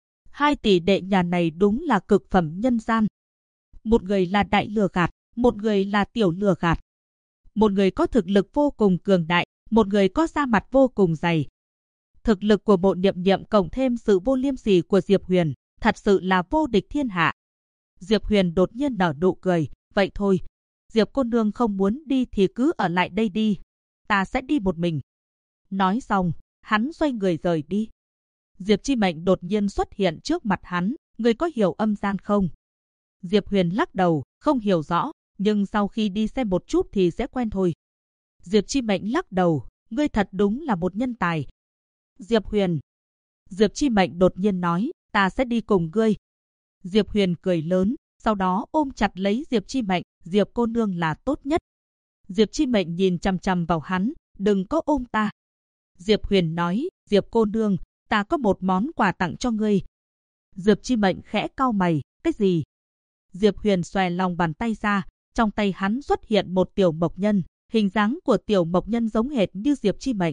2 tỷ đệ nhà này đúng là cực phẩm nhân gian. Một người là đại lừa gạt, một người là tiểu lừa gạt. Một người có thực lực vô cùng cường đại, một người có da mặt vô cùng dày. Thực lực của Mộ Niệm Niệm cộng thêm sự vô liêm sỉ của Diệp Huyền, thật sự là vô địch thiên hạ. Diệp Huyền đột nhiên nở nụ cười, vậy thôi, Diệp cô nương không muốn đi thì cứ ở lại đây đi, ta sẽ đi một mình. Nói xong, hắn xoay người rời đi. Diệp Chi Mệnh đột nhiên xuất hiện trước mặt hắn, ngươi có hiểu âm gian không? Diệp Huyền lắc đầu, không hiểu rõ, nhưng sau khi đi xem một chút thì sẽ quen thôi. Diệp Chi Mệnh lắc đầu, ngươi thật đúng là một nhân tài. Diệp Huyền. Diệp Chi Mệnh đột nhiên nói, ta sẽ đi cùng ngươi. Diệp Huyền cười lớn, sau đó ôm chặt lấy Diệp Chi Mệnh, Diệp cô nương là tốt nhất. Diệp Chi Mệnh nhìn chằm chằm vào hắn, đừng có ôm ta. Diệp Huyền nói, Diệp cô nương, ta có một món quà tặng cho ngươi. Diệp Chi Mệnh khẽ cau mày, cái gì? Diệp Huyền xòe lòng bàn tay ra, trong tay hắn xuất hiện một tiểu mộc nhân, hình dáng của tiểu mộc nhân giống hệt như Diệp Chi Mệnh.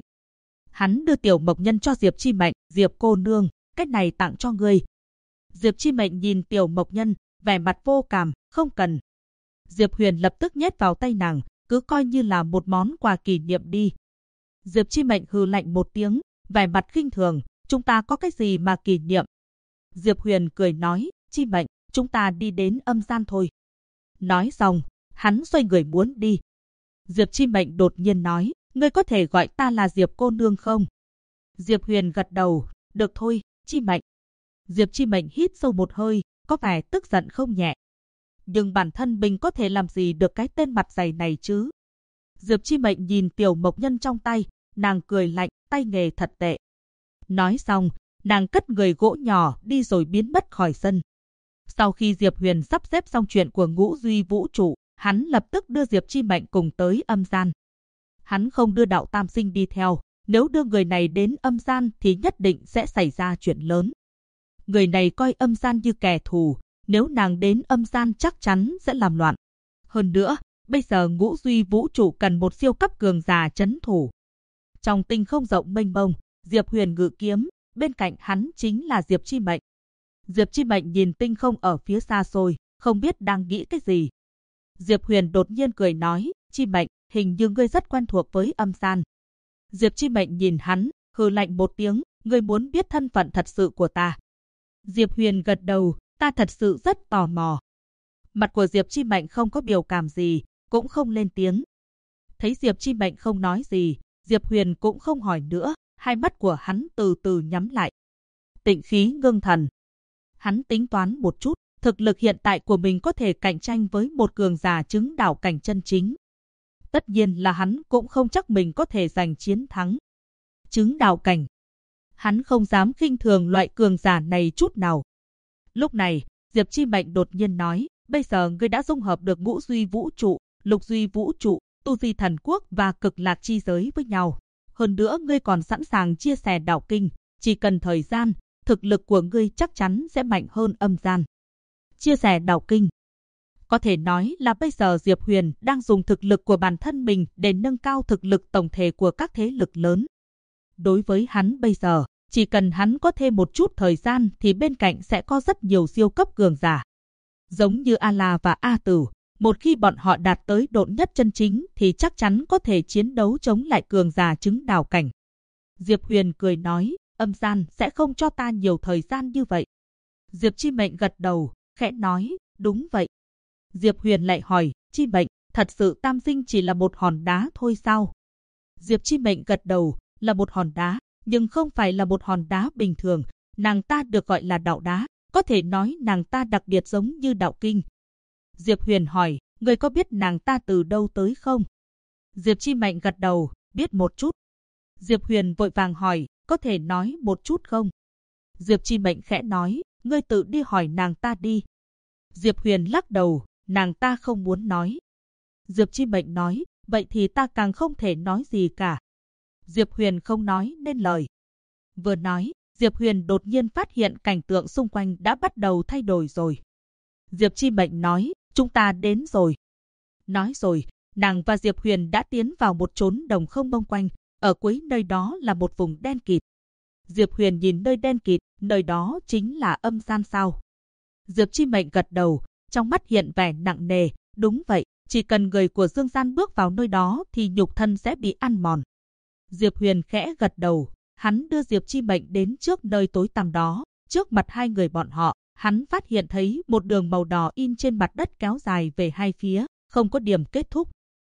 Hắn đưa tiểu mộc nhân cho Diệp Chi Mệnh, Diệp cô nương, cái này tặng cho ngươi. Diệp Chi Mệnh nhìn tiểu mộc nhân, vẻ mặt vô cảm, không cần. Diệp Huyền lập tức nhét vào tay nàng, cứ coi như là một món quà kỷ niệm đi. Diệp Chi Mệnh hừ lạnh một tiếng, vẻ mặt khinh thường, chúng ta có cái gì mà kỷ niệm? Diệp Huyền cười nói, Chi Mệnh, chúng ta đi đến âm gian thôi. Nói xong, hắn xoay người muốn đi. Diệp Chi Mệnh đột nhiên nói, ngươi có thể gọi ta là Diệp cô nương không? Diệp Huyền gật đầu, được thôi, Chi Mệnh. Diệp Chi Mệnh hít sâu một hơi, có vẻ tức giận không nhẹ. Nhưng bản thân mình có thể làm gì được cái tên mặt dày này chứ? Diệp Chi Mệnh nhìn tiểu mộc nhân trong tay, nàng cười lạnh, tay nghề thật tệ. Nói xong, nàng cất người gỗ nhỏ đi rồi biến mất khỏi sân. Sau khi Diệp Huyền sắp xếp xong chuyện của Ngũ Duy Vũ Trụ, hắn lập tức đưa Diệp Chi Mệnh cùng tới âm gian. Hắn không đưa Đạo Tam Sinh đi theo, nếu đưa người này đến âm gian thì nhất định sẽ xảy ra chuyện lớn. Người này coi âm gian như kẻ thù, nếu nàng đến âm gian chắc chắn sẽ làm loạn. Hơn nữa, bây giờ Ngũ Duy Vũ Trụ cần một siêu cấp cường giả trấn thủ. Trong tinh không rộng mênh mông, Diệp Huyền ngự kiếm, bên cạnh hắn chính là Diệp Chi Mệnh. Diệp Chi Mệnh nhìn tinh không ở phía xa xôi, không biết đang nghĩ cái gì. Diệp Huyền đột nhiên cười nói, Chi Mệnh, hình như ngươi rất quen thuộc với âm gian. Diệp Chi Mệnh nhìn hắn, hừ lạnh một tiếng, ngươi muốn biết thân phận thật sự của ta. Diệp Huyền gật đầu, ta thật sự rất tò mò. Mặt của Diệp Chi Mệnh không có biểu cảm gì, cũng không lên tiếng. Thấy Diệp Chi Mệnh không nói gì, Diệp Huyền cũng không hỏi nữa, hai mắt của hắn từ từ nhắm lại. Tịnh khí ngưng thần. Hắn tính toán một chút, thực lực hiện tại của mình có thể cạnh tranh với một cường giả chứng đạo cảnh chân chính. Tất nhiên là hắn cũng không chắc mình có thể giành chiến thắng. Chứng đạo cảnh. Hắn không dám khinh thường loại cường giả này chút nào. Lúc này, Diệp Chi Mệnh đột nhiên nói, bây giờ ngươi đã dung hợp được Ngũ Duy Vũ Trụ, Lục Duy Vũ Trụ, Tu Vi Thần Quốc và Cực Lạc Chi Giới với nhau. Hơn nữa ngươi còn sẵn sàng chia sẻ đạo kinh, chỉ cần thời gian, thực lực của ngươi chắc chắn sẽ mạnh hơn âm gian. Chia sẻ đạo kinh. Có thể nói là bây giờ Diệp Huyền đang dùng thực lực của bản thân mình để nâng cao thực lực tổng thể của các thế lực lớn. Đối với hắn bây giờ, chỉ cần hắn có thêm một chút thời gian thì bên cạnh sẽ có rất nhiều siêu cấp cường giả. Giống như A-La và A Tử, một khi bọn họ đạt tới độn nhất chân chính thì chắc chắn có thể chiến đấu chống lại cường giả chứng đạo cảnh. Diệp Huyền cười nói, âm gian sẽ không cho ta nhiều thời gian như vậy. Diệp Chi Mệnh gật đầu, khẽ nói, đúng vậy. Diệp Huyền lại hỏi, Chi Mệnh, thật sự Tam Sinh chỉ là một hòn đá thôi sao? Diệp Chi Mệnh gật đầu, là một hòn đá, nhưng không phải là một hòn đá bình thường, nàng ta được gọi là đạo đá, có thể nói nàng ta đặc biệt giống như đạo kinh. Diệp Huyền hỏi, ngươi có biết nàng ta từ đâu tới không? Diệp Chi Mệnh gật đầu, biết một chút. Diệp Huyền vội vàng hỏi, có thể nói một chút không? Diệp Chi Mệnh khẽ nói, ngươi tự đi hỏi nàng ta đi. Diệp Huyền lắc đầu, nàng ta không muốn nói. Diệp Chi Mệnh nói, vậy thì ta càng không thể nói gì cả. Diệp Huyền không nói nên lời. Vừa nói, Diệp Huyền đột nhiên phát hiện cảnh tượng xung quanh đã bắt đầu thay đổi rồi. Diệp Chi Mệnh nói, chúng ta đến rồi. Nói rồi, nàng và Diệp Huyền đã tiến vào một chốn đồng không mông quanh, ở cuối nơi đó là một vùng đen kịt. Diệp Huyền nhìn nơi đen kịt, nơi đó chính là âm gian sao? Diệp Chi Mệnh gật đầu, trong mắt hiện vẻ nặng nề, đúng vậy, chỉ cần người của dương gian bước vào nơi đó thì nhục thân sẽ bị ăn mòn. Diệp Huyền khẽ gật đầu, hắn đưa Diệp Chi Mệnh đến trước nơi tối tăm đó, trước mặt hai người bọn họ, hắn phát hiện thấy một đường màu đỏ in trên mặt đất kéo dài về hai phía, không có điểm kết thúc.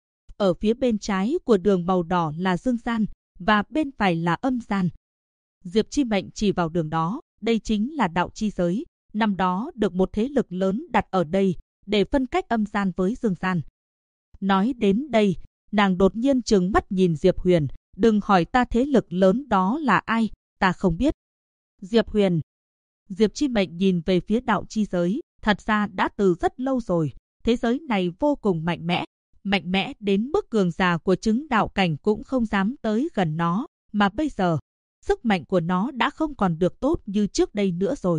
Ở phía bên trái của đường màu đỏ là dương gian, và bên phải là âm gian. Diệp Chi Mệnh chỉ vào đường đó, đây chính là đạo chi giới, năm đó được một thế lực lớn đặt ở đây, để phân cách âm gian với dương gian. Nói đến đây, nàng đột nhiên trừng mắt nhìn Diệp Huyền, đừng hỏi ta thế lực lớn đó là ai, ta không biết. Diệp Huyền. Diệp Chi Mệnh nhìn về phía đạo chi giới, thật ra đã từ rất lâu rồi, thế giới này vô cùng mạnh mẽ, mạnh mẽ đến mức cường giả của chứng đạo cảnh cũng không dám tới gần nó, mà bây giờ, sức mạnh của nó đã không còn được tốt như trước đây nữa rồi.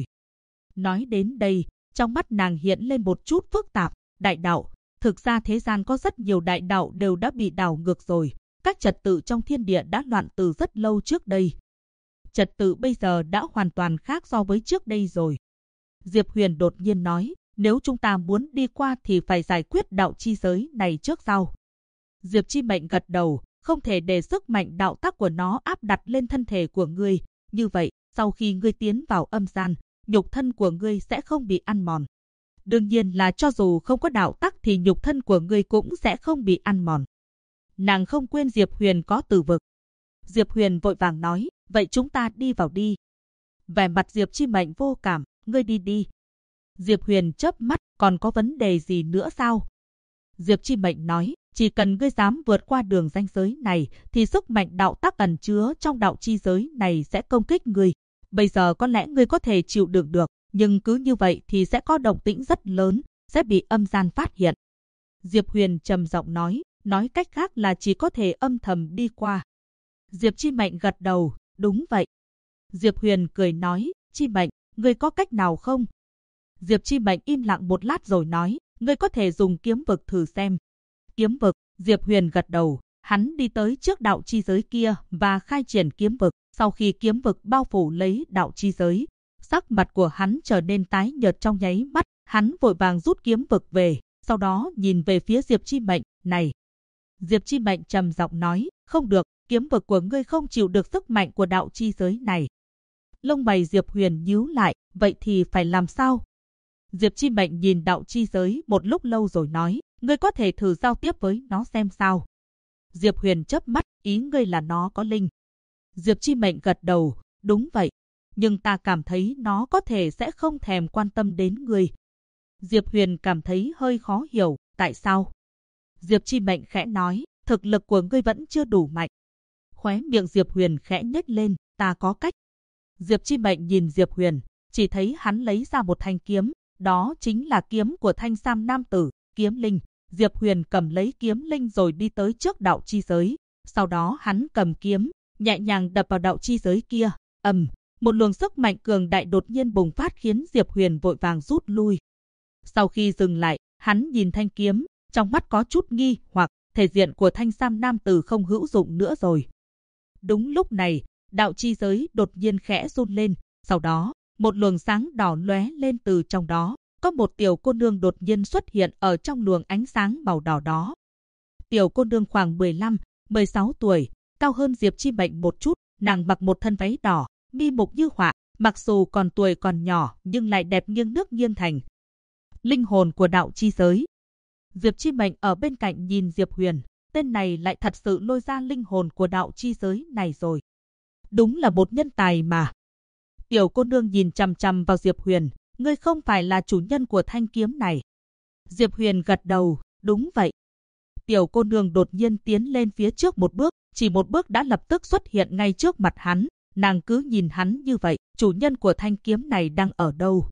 Nói đến đây, trong mắt nàng hiện lên một chút phức tạp, đại đạo. Thực ra thế gian có rất nhiều đại đạo đều đã bị đảo ngược rồi, các trật tự trong thiên địa đã loạn từ rất lâu trước đây. Trật tự bây giờ đã hoàn toàn khác so với trước đây rồi. Diệp Huyền đột nhiên nói, nếu chúng ta muốn đi qua thì phải giải quyết đạo chi giới này trước sau. Diệp Chi Mệnh gật đầu, không thể để sức mạnh đạo tắc của nó áp đặt lên thân thể của ngươi. Như vậy, sau khi ngươi tiến vào âm gian, nhục thân của ngươi sẽ không bị ăn mòn. Đương nhiên là cho dù không có đạo tắc thì nhục thân của ngươi cũng sẽ không bị ăn mòn. Nàng không quên Diệp Huyền có từ vực. Diệp Huyền vội vàng nói, vậy chúng ta đi vào đi. Vẻ mặt Diệp Chi Mệnh vô cảm, ngươi đi đi. Diệp Huyền chớp mắt, còn có vấn đề gì nữa sao? Diệp Chi Mệnh nói, chỉ cần ngươi dám vượt qua đường ranh giới này, thì sức mạnh đạo tắc ẩn chứa trong đạo chi giới này sẽ công kích ngươi. Bây giờ có lẽ ngươi có thể chịu đựng được, nhưng cứ như vậy thì sẽ có động tĩnh rất lớn, sẽ bị âm gian phát hiện. Diệp Huyền trầm giọng nói cách khác là chỉ có thể âm thầm đi qua. Diệp Chi Mệnh gật đầu, đúng vậy. Diệp Huyền cười nói, Chi Mệnh, ngươi có cách nào không? Diệp Chi Mệnh im lặng một lát rồi nói, ngươi có thể dùng kiếm vực thử xem. Kiếm vực, Diệp Huyền gật đầu, hắn đi tới trước đạo chi giới kia và khai triển kiếm vực. Sau khi kiếm vực bao phủ lấy đạo chi giới, sắc mặt của hắn trở nên tái nhợt trong nháy mắt, hắn vội vàng rút kiếm vực về, sau đó nhìn về phía Diệp Chi Mệnh, này. Diệp Chi Mệnh trầm giọng nói, không được, kiếm vực của ngươi không chịu được sức mạnh của đạo chi giới này. Lông mày Diệp Huyền nhíu lại, vậy thì phải làm sao? Diệp Chi Mệnh nhìn đạo chi giới một lúc lâu rồi nói, ngươi có thể thử giao tiếp với nó xem sao. Diệp Huyền chớp mắt, ý ngươi là nó có linh. Diệp Chi Mệnh gật đầu, đúng vậy, nhưng ta cảm thấy nó có thể sẽ không thèm quan tâm đến ngươi. Diệp Huyền cảm thấy hơi khó hiểu, tại sao? Diệp Chi Mệnh khẽ nói, thực lực của ngươi vẫn chưa đủ mạnh. Khóe miệng Diệp Huyền khẽ nhếch lên, ta có cách. Diệp Chi Mệnh nhìn Diệp Huyền, chỉ thấy hắn lấy ra một thanh kiếm, đó chính là kiếm của Thanh Sam nam tử, kiếm linh. Diệp Huyền cầm lấy kiếm linh rồi đi tới trước đạo chi giới, sau đó hắn cầm kiếm, nhẹ nhàng đập vào đạo chi giới kia, một luồng sức mạnh cường đại đột nhiên bùng phát khiến Diệp Huyền vội vàng rút lui. Sau khi dừng lại, hắn nhìn thanh kiếm, trong mắt có chút nghi hoặc, thể diện của Thanh Sam nam tử không hữu dụng nữa rồi. Đúng lúc này, đạo chi giới đột nhiên khẽ run lên, sau đó, một luồng sáng đỏ lóe lên từ trong đó, có một tiểu cô nương đột nhiên xuất hiện ở trong luồng ánh sáng màu đỏ đó. Tiểu cô nương khoảng 15, 16 tuổi, cao hơn Diệp Chi Mệnh một chút, nàng mặc một thân váy đỏ, mi mục như họa, mặc dù còn tuổi còn nhỏ nhưng lại đẹp nghiêng nước nghiêng thành. Linh hồn của đạo chi giới. Diệp Chi Mệnh ở bên cạnh nhìn Diệp Huyền, tên này lại thật sự lôi ra linh hồn của đạo chi giới này rồi. Đúng là một nhân tài mà. Tiểu cô nương nhìn chằm chằm vào Diệp Huyền, ngươi không phải là chủ nhân của thanh kiếm này. Diệp Huyền gật đầu, đúng vậy. Tiểu cô nương đột nhiên tiến lên phía trước một bước, chỉ một bước đã lập tức xuất hiện ngay trước mặt hắn. Nàng cứ nhìn hắn như vậy, chủ nhân của thanh kiếm này đang ở đâu?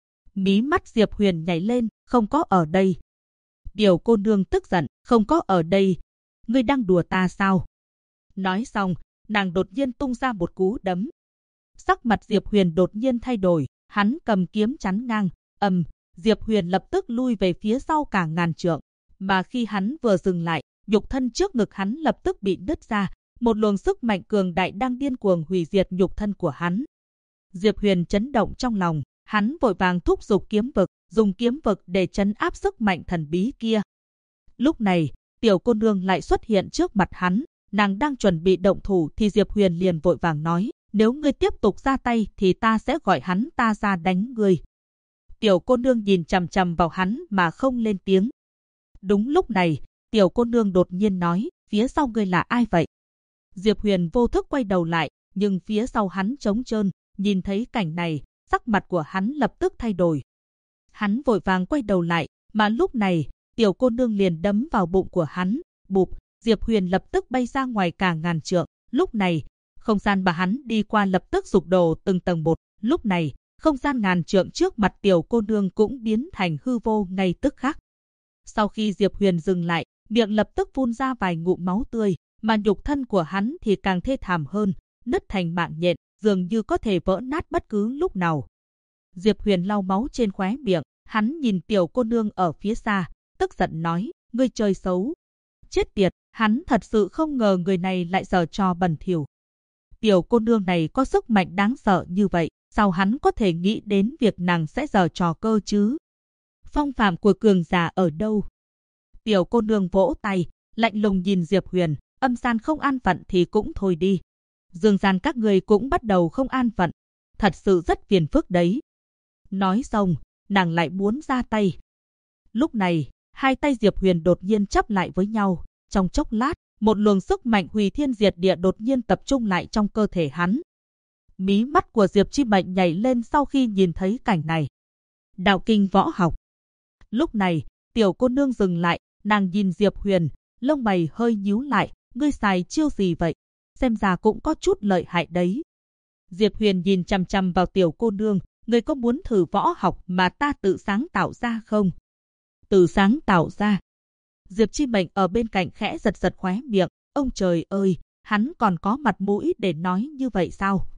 Mí mắt Diệp Huyền nhảy lên, không có ở đây. Tiểu cô nương tức giận, không có ở đây. Ngươi đang đùa ta sao? Nói xong, nàng đột nhiên tung ra một cú đấm. Sắc mặt Diệp Huyền đột nhiên thay đổi, hắn cầm kiếm chắn ngang, Diệp Huyền lập tức lui về phía sau cả ngàn trượng, mà khi hắn vừa dừng lại, nhục thân trước ngực hắn lập tức bị nứt ra, một luồng sức mạnh cường đại đang điên cuồng hủy diệt nhục thân của hắn. Diệp Huyền chấn động trong lòng, hắn vội vàng thúc giục kiếm vực, dùng kiếm vực để trấn áp sức mạnh thần bí kia. Lúc này, tiểu cô nương lại xuất hiện trước mặt hắn, nàng đang chuẩn bị động thủ thì Diệp Huyền liền vội vàng nói, nếu ngươi tiếp tục ra tay thì ta sẽ gọi hắn ta ra đánh ngươi. Tiểu cô nương nhìn chằm chằm vào hắn mà không lên tiếng. Đúng lúc này, tiểu cô nương đột nhiên nói, phía sau ngươi là ai vậy? Diệp Huyền vô thức quay đầu lại, nhưng phía sau hắn trống trơn, nhìn thấy cảnh này, sắc mặt của hắn lập tức thay đổi. Hắn vội vàng quay đầu lại, mà lúc này, tiểu cô nương liền đấm vào bụng của hắn, bụp, Diệp Huyền lập tức bay ra ngoài cả ngàn trượng. Lúc này, không gian mà hắn đi qua lập tức sụp đổ từng tầng một. Lúc này, không gian ngàn trượng trước mặt tiểu cô nương cũng biến thành hư vô ngay tức khắc. Sau khi Diệp Huyền dừng lại, miệng lập tức phun ra vài ngụm máu tươi, mà nhục thân của hắn thì càng thê thảm hơn, nứt thành mạng nhện, dường như có thể vỡ nát bất cứ lúc nào. Diệp Huyền lau máu trên khóe miệng, hắn nhìn tiểu cô nương ở phía xa, tức giận nói, ngươi chơi xấu. Chết tiệt, hắn thật sự không ngờ người này lại giở trò bẩn thỉu. Tiểu cô nương này có sức mạnh đáng sợ như vậy, sao hắn có thể nghĩ đến việc nàng sẽ giở trò cơ chứ? Phong phạm của cường giả ở đâu? Tiểu cô nương vỗ tay, lạnh lùng nhìn Diệp Huyền, âm gian không an phận thì cũng thôi đi. Dương gian các người cũng bắt đầu không an phận, thật sự rất phiền phức đấy. Nói xong, nàng lại muốn ra tay. Lúc này, hai tay Diệp Huyền đột nhiên chắp lại với nhau, trong chốc lát, một luồng sức mạnh hủy thiên diệt địa đột nhiên tập trung lại trong cơ thể hắn. Mí mắt của Diệp Chi Mệnh nhảy lên sau khi nhìn thấy cảnh này. Đạo kinh võ học. Lúc này, tiểu cô nương dừng lại, nàng nhìn Diệp Huyền, lông mày hơi nhíu lại, ngươi xài chiêu gì vậy? Xem ra cũng có chút lợi hại đấy. Diệp Huyền nhìn chằm chằm vào tiểu cô nương, ngươi có muốn thử võ học mà ta tự sáng tạo ra không? Tự sáng tạo ra. Diệp Chi Mệnh ở bên cạnh khẽ giật giật khóe miệng, ông trời ơi, hắn còn có mặt mũi để nói như vậy sao?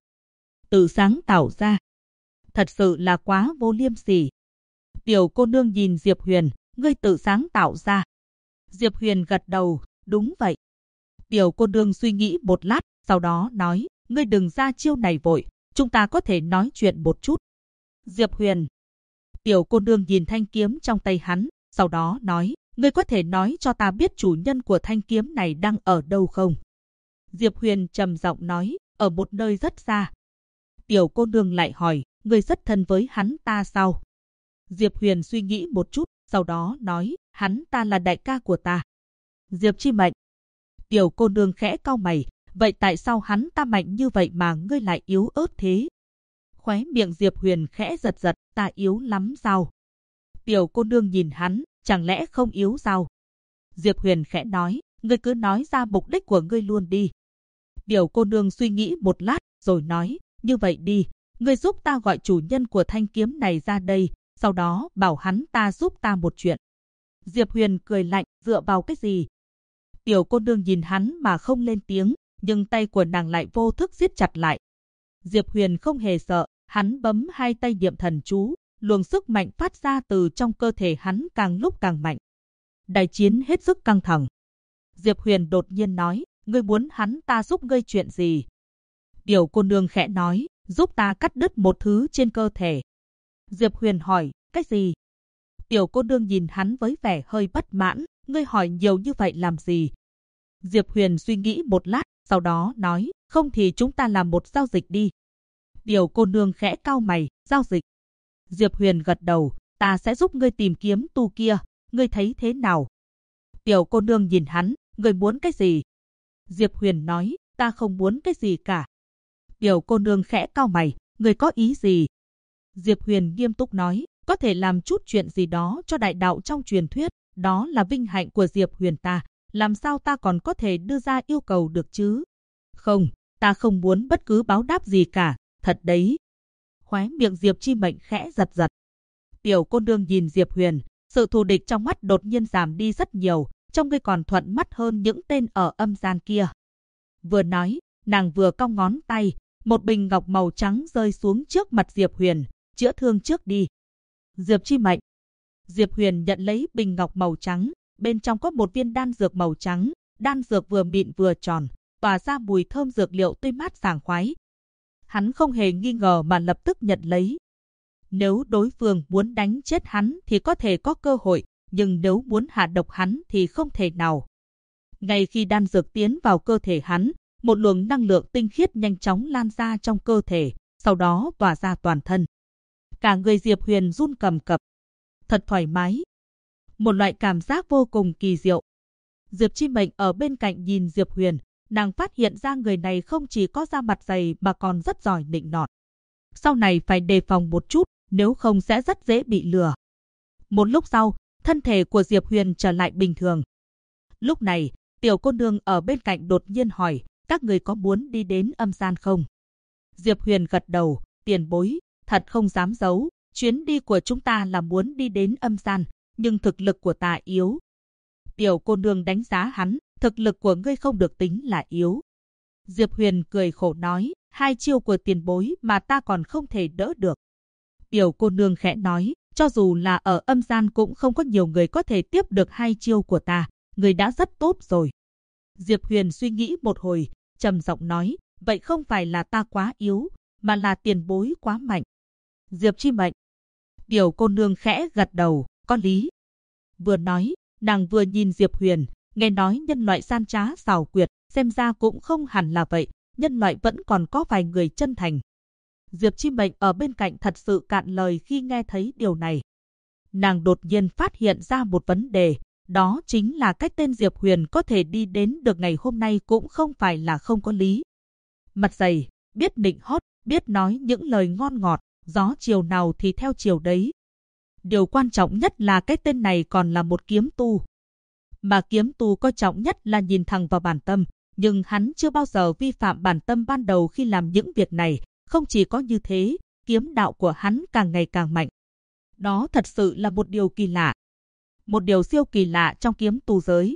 Tự sáng tạo ra. Thật sự là quá vô liêm sỉ. Tiểu cô nương nhìn Diệp Huyền, ngươi tự sáng tạo ra. Diệp Huyền gật đầu, đúng vậy. Tiểu cô nương suy nghĩ một lát, sau đó nói, ngươi đừng ra chiêu này vội, chúng ta có thể nói chuyện một chút. Diệp Huyền. Tiểu cô nương nhìn thanh kiếm trong tay hắn, sau đó nói, ngươi có thể nói cho ta biết chủ nhân của thanh kiếm này đang ở đâu không? Diệp Huyền trầm giọng nói, ở một nơi rất xa. Tiểu cô nương lại hỏi, ngươi rất thân với hắn ta sao? Diệp Huyền suy nghĩ một chút, sau đó nói, hắn ta là đại ca của ta. Diệp Chi Mệnh. Tiểu cô nương khẽ cau mày, vậy tại sao hắn ta mạnh như vậy mà ngươi lại yếu ớt thế? Khóe miệng Diệp Huyền khẽ giật giật, ta yếu lắm sao? Tiểu cô nương nhìn hắn, chẳng lẽ không yếu sao? Diệp Huyền khẽ nói, ngươi cứ nói ra mục đích của ngươi luôn đi. Tiểu cô nương suy nghĩ một lát, rồi nói, như vậy đi, ngươi giúp ta gọi chủ nhân của thanh kiếm này ra đây, sau đó bảo hắn ta giúp ta một chuyện. Diệp Huyền cười lạnh, dựa vào cái gì? Tiểu cô nương nhìn hắn mà không lên tiếng, nhưng tay của nàng lại vô thức siết chặt lại. Diệp Huyền không hề sợ, hắn bấm hai tay niệm thần chú, luồng sức mạnh phát ra từ trong cơ thể hắn càng lúc càng mạnh. Đại chiến hết sức căng thẳng. Diệp Huyền đột nhiên nói, ngươi muốn hắn ta giúp ngươi chuyện gì? Tiểu cô nương khẽ nói, giúp ta cắt đứt một thứ trên cơ thể. Diệp Huyền hỏi, cái gì? Tiểu cô nương nhìn hắn với vẻ hơi bất mãn, ngươi hỏi nhiều như vậy làm gì? Diệp Huyền suy nghĩ một lát, sau đó nói, không thì chúng ta làm một giao dịch đi. Tiểu cô nương khẽ cau mày, giao dịch. Diệp Huyền gật đầu, ta sẽ giúp ngươi tìm kiếm tu kia, ngươi thấy thế nào? Tiểu cô nương nhìn hắn, ngươi muốn cái gì? Diệp Huyền nói, ta không muốn cái gì cả. Tiểu cô nương khẽ cau mày, ngươi có ý gì? Diệp Huyền nghiêm túc nói, có thể làm chút chuyện gì đó cho đại đạo trong truyền thuyết, đó là vinh hạnh của Diệp Huyền ta, làm sao ta còn có thể đưa ra yêu cầu được chứ? Không, ta không muốn bất cứ báo đáp gì cả, thật đấy. Khóe miệng Diệp Chi Mệnh khẽ giật giật. Tiểu cô nương nhìn Diệp Huyền, sự thù địch trong mắt đột nhiên giảm đi rất nhiều, trông ngươi còn thuận mắt hơn những tên ở âm gian kia. Vừa nói, nàng vừa cong ngón tay, một bình ngọc màu trắng rơi xuống trước mặt Diệp Huyền, chữa thương trước đi. Diệp Chi Mệnh. Diệp Huyền nhận lấy bình ngọc màu trắng, bên trong có một viên đan dược màu trắng, đan dược vừa mịn vừa tròn, tỏa ra mùi thơm dược liệu tươi mát sảng khoái. Hắn không hề nghi ngờ mà lập tức nhận lấy. Nếu đối phương muốn đánh chết hắn thì có thể có cơ hội, nhưng nếu muốn hạ độc hắn thì không thể nào. Ngay khi đan dược tiến vào cơ thể hắn, một luồng năng lượng tinh khiết nhanh chóng lan ra trong cơ thể, sau đó tỏa ra toàn thân. Cả người Diệp Huyền run cầm cập. Thật thoải mái. Một loại cảm giác vô cùng kỳ diệu. Diệp Chi Mệnh ở bên cạnh nhìn Diệp Huyền, nàng phát hiện ra người này không chỉ có da mặt dày mà còn rất giỏi nịnh nọt. Sau này phải đề phòng một chút, nếu không sẽ rất dễ bị lừa. Một lúc sau, thân thể của Diệp Huyền trở lại bình thường. Lúc này, tiểu cô nương ở bên cạnh đột nhiên hỏi, các người có muốn đi đến âm gian không? Diệp Huyền gật đầu, tiền bối, thật không dám giấu, chuyến đi của chúng ta là muốn đi đến âm gian, nhưng thực lực của ta yếu. Tiểu cô nương đánh giá hắn, thực lực của ngươi không được tính là yếu. Diệp Huyền cười khổ nói, 2 chiêu của tiền bối mà ta còn không thể đỡ được. Tiểu cô nương khẽ nói, cho dù là ở âm gian cũng không có nhiều người có thể tiếp được 2 chiêu của ta, ngươi đã rất tốt rồi. Diệp Huyền suy nghĩ một hồi, trầm giọng nói, vậy không phải là ta quá yếu, mà là tiền bối quá mạnh. Diệp Chi Mệnh. Tiểu cô nương khẽ gật đầu, có lý. Vừa nói, nàng vừa nhìn Diệp Huyền, nghe nói nhân loại gian trá xảo quyệt, xem ra cũng không hẳn là vậy, nhân loại vẫn còn có vài người chân thành. Diệp Chi Mệnh ở bên cạnh thật sự cạn lời khi nghe thấy điều này. Nàng đột nhiên phát hiện ra một vấn đề, đó chính là cái tên Diệp Huyền có thể đi đến được ngày hôm nay cũng không phải là không có lý. Mặt dày, biết nịnh hót, biết nói những lời ngon ngọt, gió chiều nào thì theo chiều đấy. Điều quan trọng nhất là cái tên này còn là một kiếm tu. Mà kiếm tu coi trọng nhất là nhìn thẳng vào bản tâm, nhưng hắn chưa bao giờ vi phạm bản tâm ban đầu khi làm những việc này. Không chỉ có như thế, kiếm đạo của hắn càng ngày càng mạnh. Đó thật sự là một điều kỳ lạ. Một điều siêu kỳ lạ trong kiếm tu giới.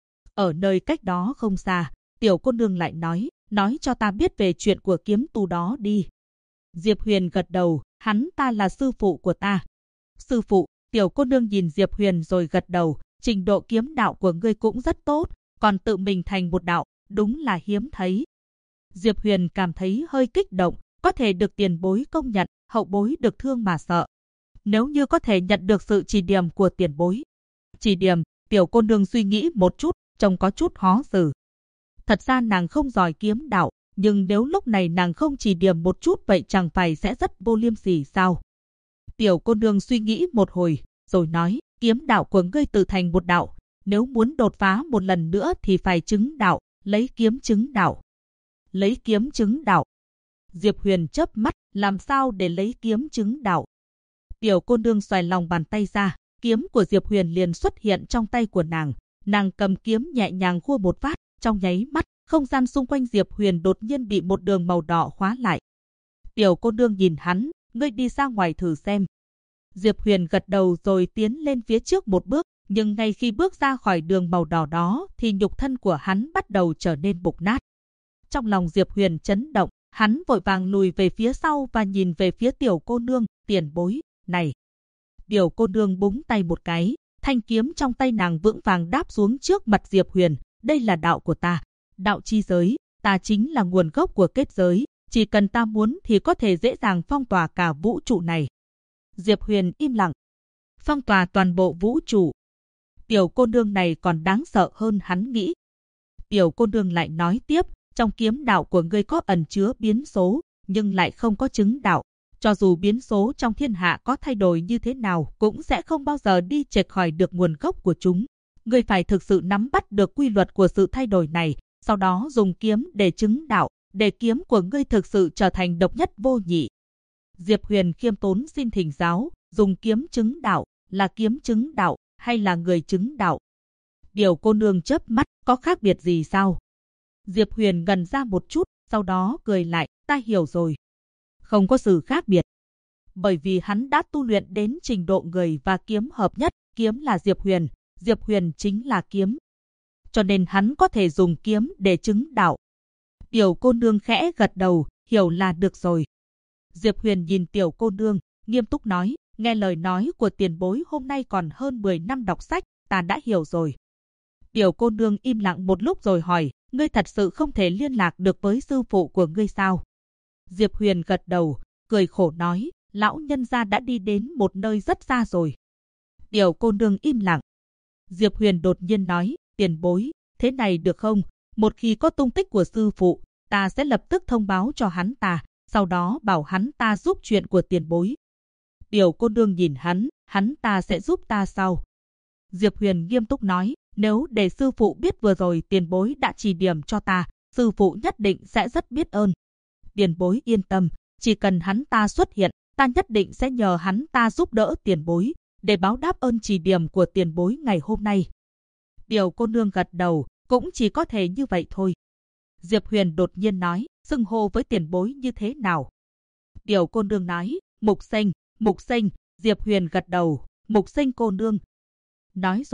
Ở nơi cách đó không xa, tiểu cô nương lại nói cho ta biết về chuyện của kiếm tu đó đi. Diệp Huyền gật đầu, hắn ta là sư phụ của ta. Sư phụ, tiểu cô nương nhìn Diệp Huyền rồi gật đầu, trình độ kiếm đạo của ngươi cũng rất tốt, còn tự mình thành một đạo, đúng là hiếm thấy. Diệp Huyền cảm thấy hơi kích động, có thể được tiền bối công nhận, hậu bối được thương mà sợ. Nếu như có thể nhận được sự chỉ điểm của tiền bối. Chỉ điểm, tiểu cô nương suy nghĩ một chút, trông có chút khó xử. Thật ra nàng không giỏi kiếm đạo, nhưng nếu lúc này nàng không chỉ điểm một chút vậy chẳng phải sẽ rất vô liêm sỉ sao? Tiểu cô nương suy nghĩ một hồi, rồi nói, kiếm đạo của ngươi tự thành một đạo, nếu muốn đột phá một lần nữa thì phải chứng đạo, lấy kiếm chứng đạo. Lấy kiếm chứng đạo. Diệp Huyền chớp mắt, làm sao để lấy kiếm chứng đạo? Tiểu cô nương xoay lòng bàn tay ra, kiếm của Diệp Huyền liền xuất hiện trong tay của nàng. Nàng cầm kiếm nhẹ nhàng khua một phát, trong nháy mắt, không gian xung quanh Diệp Huyền đột nhiên bị một đường màu đỏ khóa lại. Tiểu cô nương nhìn hắn, ngươi đi ra ngoài thử xem. Diệp Huyền gật đầu rồi tiến lên phía trước một bước, nhưng ngay khi bước ra khỏi đường màu đỏ đó thì nhục thân của hắn bắt đầu trở nên mục nát. Trong lòng Diệp Huyền chấn động, hắn vội vàng lùi về phía sau và nhìn về phía tiểu cô nương, tiền bối, này. Tiểu cô nương búng tay một cái, thanh kiếm trong tay nàng vững vàng đáp xuống trước mặt Diệp Huyền, đây là đạo của ta, đạo chi giới, ta chính là nguồn gốc của kết giới, chỉ cần ta muốn thì có thể dễ dàng phong tỏa cả vũ trụ này. Diệp Huyền im lặng. Phong tỏa toàn bộ vũ trụ. Tiểu cô nương này còn đáng sợ hơn hắn nghĩ. Tiểu cô nương lại nói tiếp, trong kiếm đạo của ngươi có ẩn chứa biến số, nhưng lại không có chứng đạo. Cho dù biến số trong thiên hạ có thay đổi như thế nào cũng sẽ không bao giờ đi chệch khỏi được nguồn gốc của chúng. Ngươi phải thực sự nắm bắt được quy luật của sự thay đổi này, sau đó dùng kiếm để chứng đạo, để kiếm của ngươi thực sự trở thành độc nhất vô nhị. Diệp Huyền khiêm tốn xin thỉnh giáo, dùng kiếm chứng đạo, là kiếm chứng đạo, hay là người chứng đạo? Tiểu cô nương chớp mắt, có khác biệt gì sao? Diệp Huyền ngần ra một chút, sau đó cười lại, ta hiểu rồi. Không có sự khác biệt. Bởi vì hắn đã tu luyện đến trình độ người và kiếm hợp nhất, kiếm là Diệp Huyền chính là kiếm. Cho nên hắn có thể dùng kiếm để chứng đạo. Tiểu cô nương khẽ gật đầu, hiểu là được rồi. Diệp Huyền nhìn tiểu cô nương, nghiêm túc nói, nghe lời nói của tiền bối hôm nay còn hơn 10 năm đọc sách, ta đã hiểu rồi. Tiểu cô nương im lặng một lúc rồi hỏi, ngươi thật sự không thể liên lạc được với sư phụ của ngươi sao? Diệp Huyền gật đầu, cười khổ nói, lão nhân gia đã đi đến một nơi rất xa rồi. Tiểu cô nương im lặng. Diệp Huyền đột nhiên nói, tiền bối, thế này được không? Một khi có tung tích của sư phụ, ta sẽ lập tức thông báo cho hắn ta, sau đó bảo hắn ta giúp chuyện của tiền bối. Tiểu cô nương nhìn hắn ta sẽ giúp ta sao? Diệp Huyền nghiêm túc nói, nếu để sư phụ biết vừa rồi tiền bối đã chỉ điểm cho ta, sư phụ nhất định sẽ rất biết ơn. Tiền bối yên tâm, chỉ cần hắn ta xuất hiện, ta nhất định sẽ nhờ hắn ta giúp đỡ tiền bối, để báo đáp ơn chỉ điểm của tiền bối ngày hôm nay. Tiểu cô nương gật đầu, cũng chỉ có thể như vậy thôi. Diệp Huyền đột nhiên nói, xưng hô với tiền bối như thế nào? Tiểu cô nương nói, Mục Sinh, Diệp Huyền gật đầu, Mục Sinh cô nương. Nói rồi,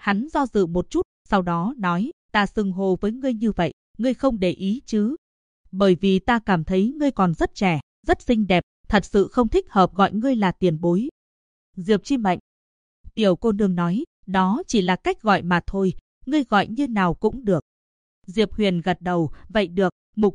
Hắn do dự một chút, sau đó nói, ta xưng hô với ngươi như vậy, ngươi không để ý chứ? Bởi vì ta cảm thấy ngươi còn rất trẻ, rất xinh đẹp, thật sự không thích hợp gọi ngươi là tiền bối. Diệp Chi Mệnh. Tiểu cô nương nói, đó chỉ là cách gọi mà thôi, ngươi gọi như nào cũng được. Diệp Huyền gật đầu, vậy được,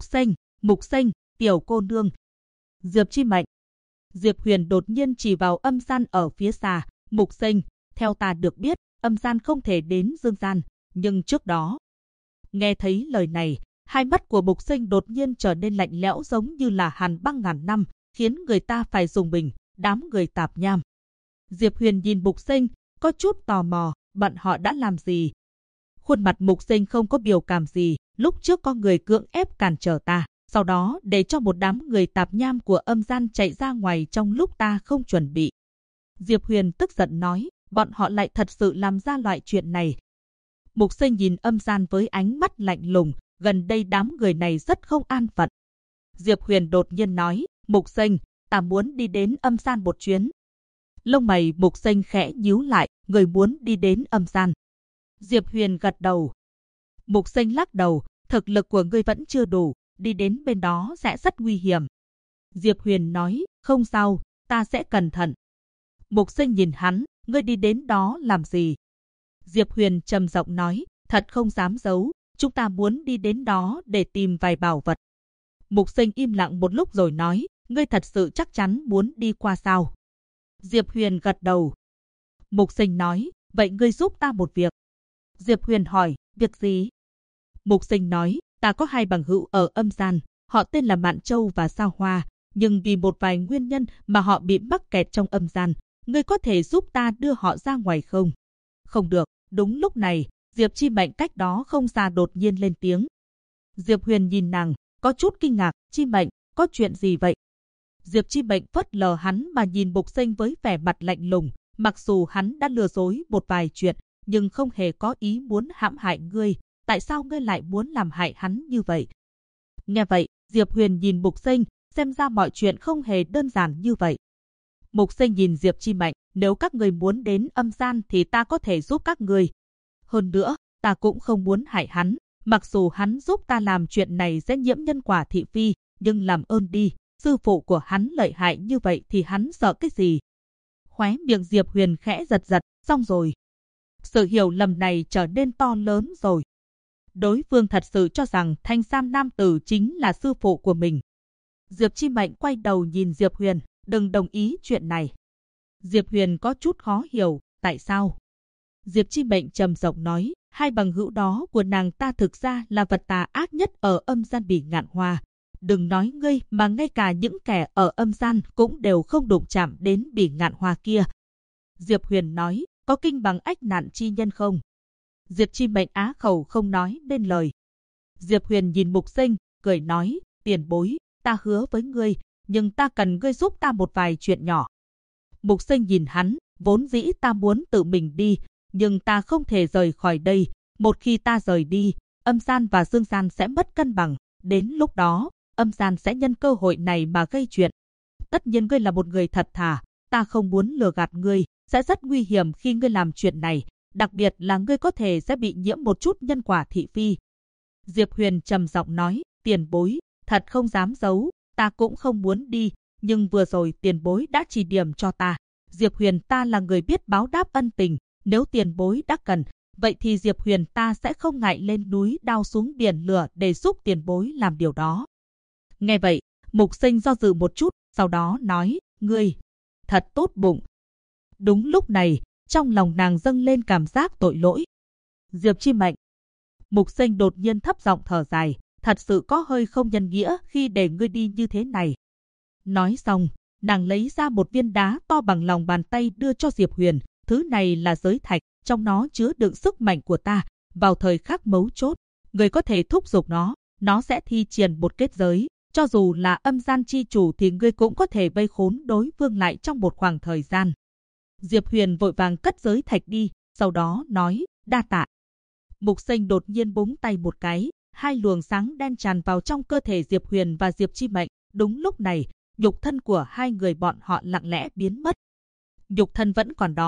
Mục Sinh, tiểu cô nương. Diệp Chi Mệnh. Diệp Huyền đột nhiên chỉ vào âm gian ở phía xa, Mục Sinh, theo ta được biết, âm gian không thể đến dương gian, nhưng trước đó. Nghe thấy lời này, hai mắt của Mục Sinh đột nhiên trở nên lạnh lẽo giống như là hàn băng ngàn năm, khiến người ta phải dùng mình, đám người tạp nham. Diệp Huyền nhìn Mục Sinh, có chút tò mò, bọn họ đã làm gì? Khuôn mặt Mục Sinh không có biểu cảm gì, lúc trước có người cưỡng ép cản trở ta, sau đó để cho một đám người tạp nham của âm gian chạy ra ngoài trong lúc ta không chuẩn bị. Diệp Huyền tức giận nói, bọn họ lại thật sự làm ra loại chuyện này. Mục Sinh nhìn âm gian với ánh mắt lạnh lùng, gần đây đám người này rất không an phận. Diệp Huyền đột nhiên nói, Mục Sinh, ta muốn đi đến âm gian một chuyến. Lông mày Mục Sinh khẽ nhíu lại, người muốn đi đến âm gian. Diệp Huyền gật đầu. Mục Sinh lắc đầu, thực lực của ngươi vẫn chưa đủ, đi đến bên đó sẽ rất nguy hiểm. Diệp Huyền nói, không sao, ta sẽ cẩn thận. Mục Sinh nhìn hắn, ngươi đi đến đó làm gì? Diệp Huyền trầm giọng nói, thật không dám giấu, chúng ta muốn đi đến đó để tìm vài bảo vật. Mục Sinh im lặng một lúc rồi nói, ngươi thật sự chắc chắn muốn đi qua sao? Diệp Huyền gật đầu. Mục Sinh nói, vậy ngươi giúp ta một việc. Diệp Huyền hỏi, việc gì? Mục Sinh nói, ta có hai bằng hữu ở âm gian, họ tên là Mạn Châu và Sao Hoa, nhưng vì một vài nguyên nhân mà họ bị mắc kẹt trong âm gian. Ngươi có thể giúp ta đưa họ ra ngoài không? Không được. Đúng lúc này, Diệp Chi Mệnh cách đó không xa đột nhiên lên tiếng. Diệp Huyền nhìn nàng, có chút kinh ngạc, Chi Mệnh, có chuyện gì vậy? Diệp Chi Mệnh phớt lờ hắn mà nhìn Mục Sinh với vẻ mặt lạnh lùng, mặc dù hắn đã lừa dối một vài chuyện, nhưng không hề có ý muốn hãm hại ngươi, tại sao ngươi lại muốn làm hại hắn như vậy? Nghe vậy, Diệp Huyền nhìn Mục Sinh, xem ra mọi chuyện không hề đơn giản như vậy. Mục Sinh nhìn Diệp Chi Mệnh, nếu các người muốn đến âm gian thì ta có thể giúp các người. Hơn nữa, ta cũng không muốn hại hắn, mặc dù hắn giúp ta làm chuyện này sẽ nhiễm nhân quả thị phi, nhưng làm ơn đi, sư phụ của hắn lợi hại như vậy thì hắn sợ cái gì? Khóe miệng Diệp Huyền khẽ giật giật, xong rồi. Sự hiểu lầm này trở nên to lớn rồi. Đối phương thật sự cho rằng thanh sam nam tử chính là sư phụ của mình. Diệp Chi Mệnh quay đầu nhìn Diệp Huyền, đừng đồng ý chuyện này. Diệp Huyền có chút khó hiểu, tại sao? Diệp Chi Mệnh trầm giọng nói, hai bằng hữu đó của nàng ta thực ra là vật tà ác nhất ở âm gian Bỉ Ngạn Hoa. Đừng nói ngươi mà ngay cả những kẻ ở âm gian cũng đều không đụng chạm đến Bỉ Ngạn Hoa kia. Diệp Huyền nói, có kinh bằng ách nạn chi nhân không? Diệp Chi Mệnh á khẩu không nói nên lời. Diệp Huyền nhìn Mục Sinh, cười nói, tiền bối, ta hứa với ngươi, nhưng ta cần ngươi giúp ta một vài chuyện nhỏ. Mục Sinh nhìn hắn, vốn dĩ ta muốn tự mình đi, nhưng ta không thể rời khỏi đây. Một khi ta rời đi, âm gian và dương gian sẽ mất cân bằng. Đến lúc đó, âm gian sẽ nhân cơ hội này mà gây chuyện. Tất nhiên ngươi là một người thật thà, ta không muốn lừa gạt ngươi, sẽ rất nguy hiểm khi ngươi làm chuyện này. Đặc biệt là ngươi có thể sẽ bị nhiễm một chút nhân quả thị phi. Diệp Huyền trầm giọng nói, tiền bối, thật không dám giấu, ta cũng không muốn đi, nhưng vừa rồi tiền bối đã chỉ điểm cho ta. Diệp Huyền ta là người biết báo đáp ân tình, nếu tiền bối đã cần, vậy thì Diệp Huyền ta sẽ không ngại lên núi đao xuống biển lửa để giúp tiền bối làm điều đó. Nghe vậy, Mục Sinh do dự một chút, sau đó nói, ngươi, thật tốt bụng. Đúng lúc này, trong lòng nàng dâng lên cảm giác tội lỗi. Diệp Chi Mệnh. Mục Sinh đột nhiên thấp giọng thở dài, thật sự có hơi không nhân nghĩa khi để ngươi đi như thế này. Nói xong, nàng lấy ra một viên đá to bằng lòng bàn tay đưa cho Diệp Huyền. Thứ này là giới thạch, trong nó chứa đựng sức mạnh của ta. Vào thời khắc mấu chốt, người có thể thúc giục nó sẽ thi triển một kết giới. Cho dù là âm gian chi chủ thì ngươi cũng có thể vây khốn đối phương lại trong một khoảng thời gian. Diệp Huyền vội vàng cất giới thạch đi, sau đó nói, đa tạ. Mục Sinh đột nhiên búng tay một cái, hai luồng sáng đen tràn vào trong cơ thể Diệp Huyền và Diệp Chi Mệnh. Đúng lúc này, nhục thân của hai người bọn họ lặng lẽ biến mất. Nhục thân vẫn còn đó,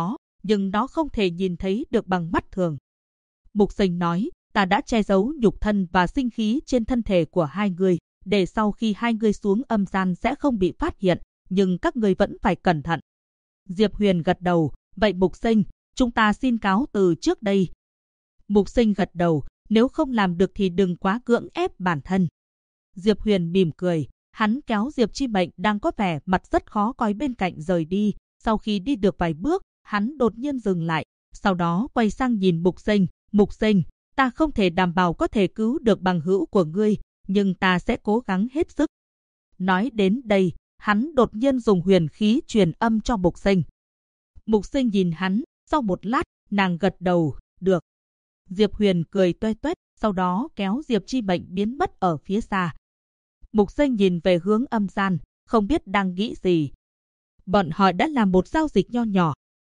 nhưng nó không thể nhìn thấy được bằng mắt thường. Mục Sinh nói, ta đã che giấu nhục thân và sinh khí trên thân thể của hai người, để sau khi hai người xuống âm gian sẽ không bị phát hiện, nhưng các người vẫn phải cẩn thận. Diệp Huyền gật đầu, vậy Mục Sinh, chúng ta xin cáo từ trước đây. Mục Sinh gật đầu, nếu không làm được thì đừng quá cưỡng ép bản thân. Diệp Huyền mỉm cười, hắn kéo Diệp Chi Mệnh đang có vẻ mặt rất khó coi bên cạnh rời đi. Sau khi đi được vài bước, hắn đột nhiên dừng lại, sau đó quay sang nhìn Mục Sinh, ta không thể đảm bảo có thể cứu được bằng hữu của ngươi, nhưng ta sẽ cố gắng hết sức. Nói đến đây, hắn đột nhiên dùng huyền khí truyền âm cho Mục Sinh. Mục Sinh nhìn hắn, sau một lát, nàng gật đầu, được. Diệp Huyền cười tuét tuét, sau đó kéo Diệp Chi Mệnh biến mất ở phía xa. Mục Sinh nhìn về hướng âm gian, không biết đang nghĩ gì. Bọn họ đã làm một giao dịch nho nhỏ,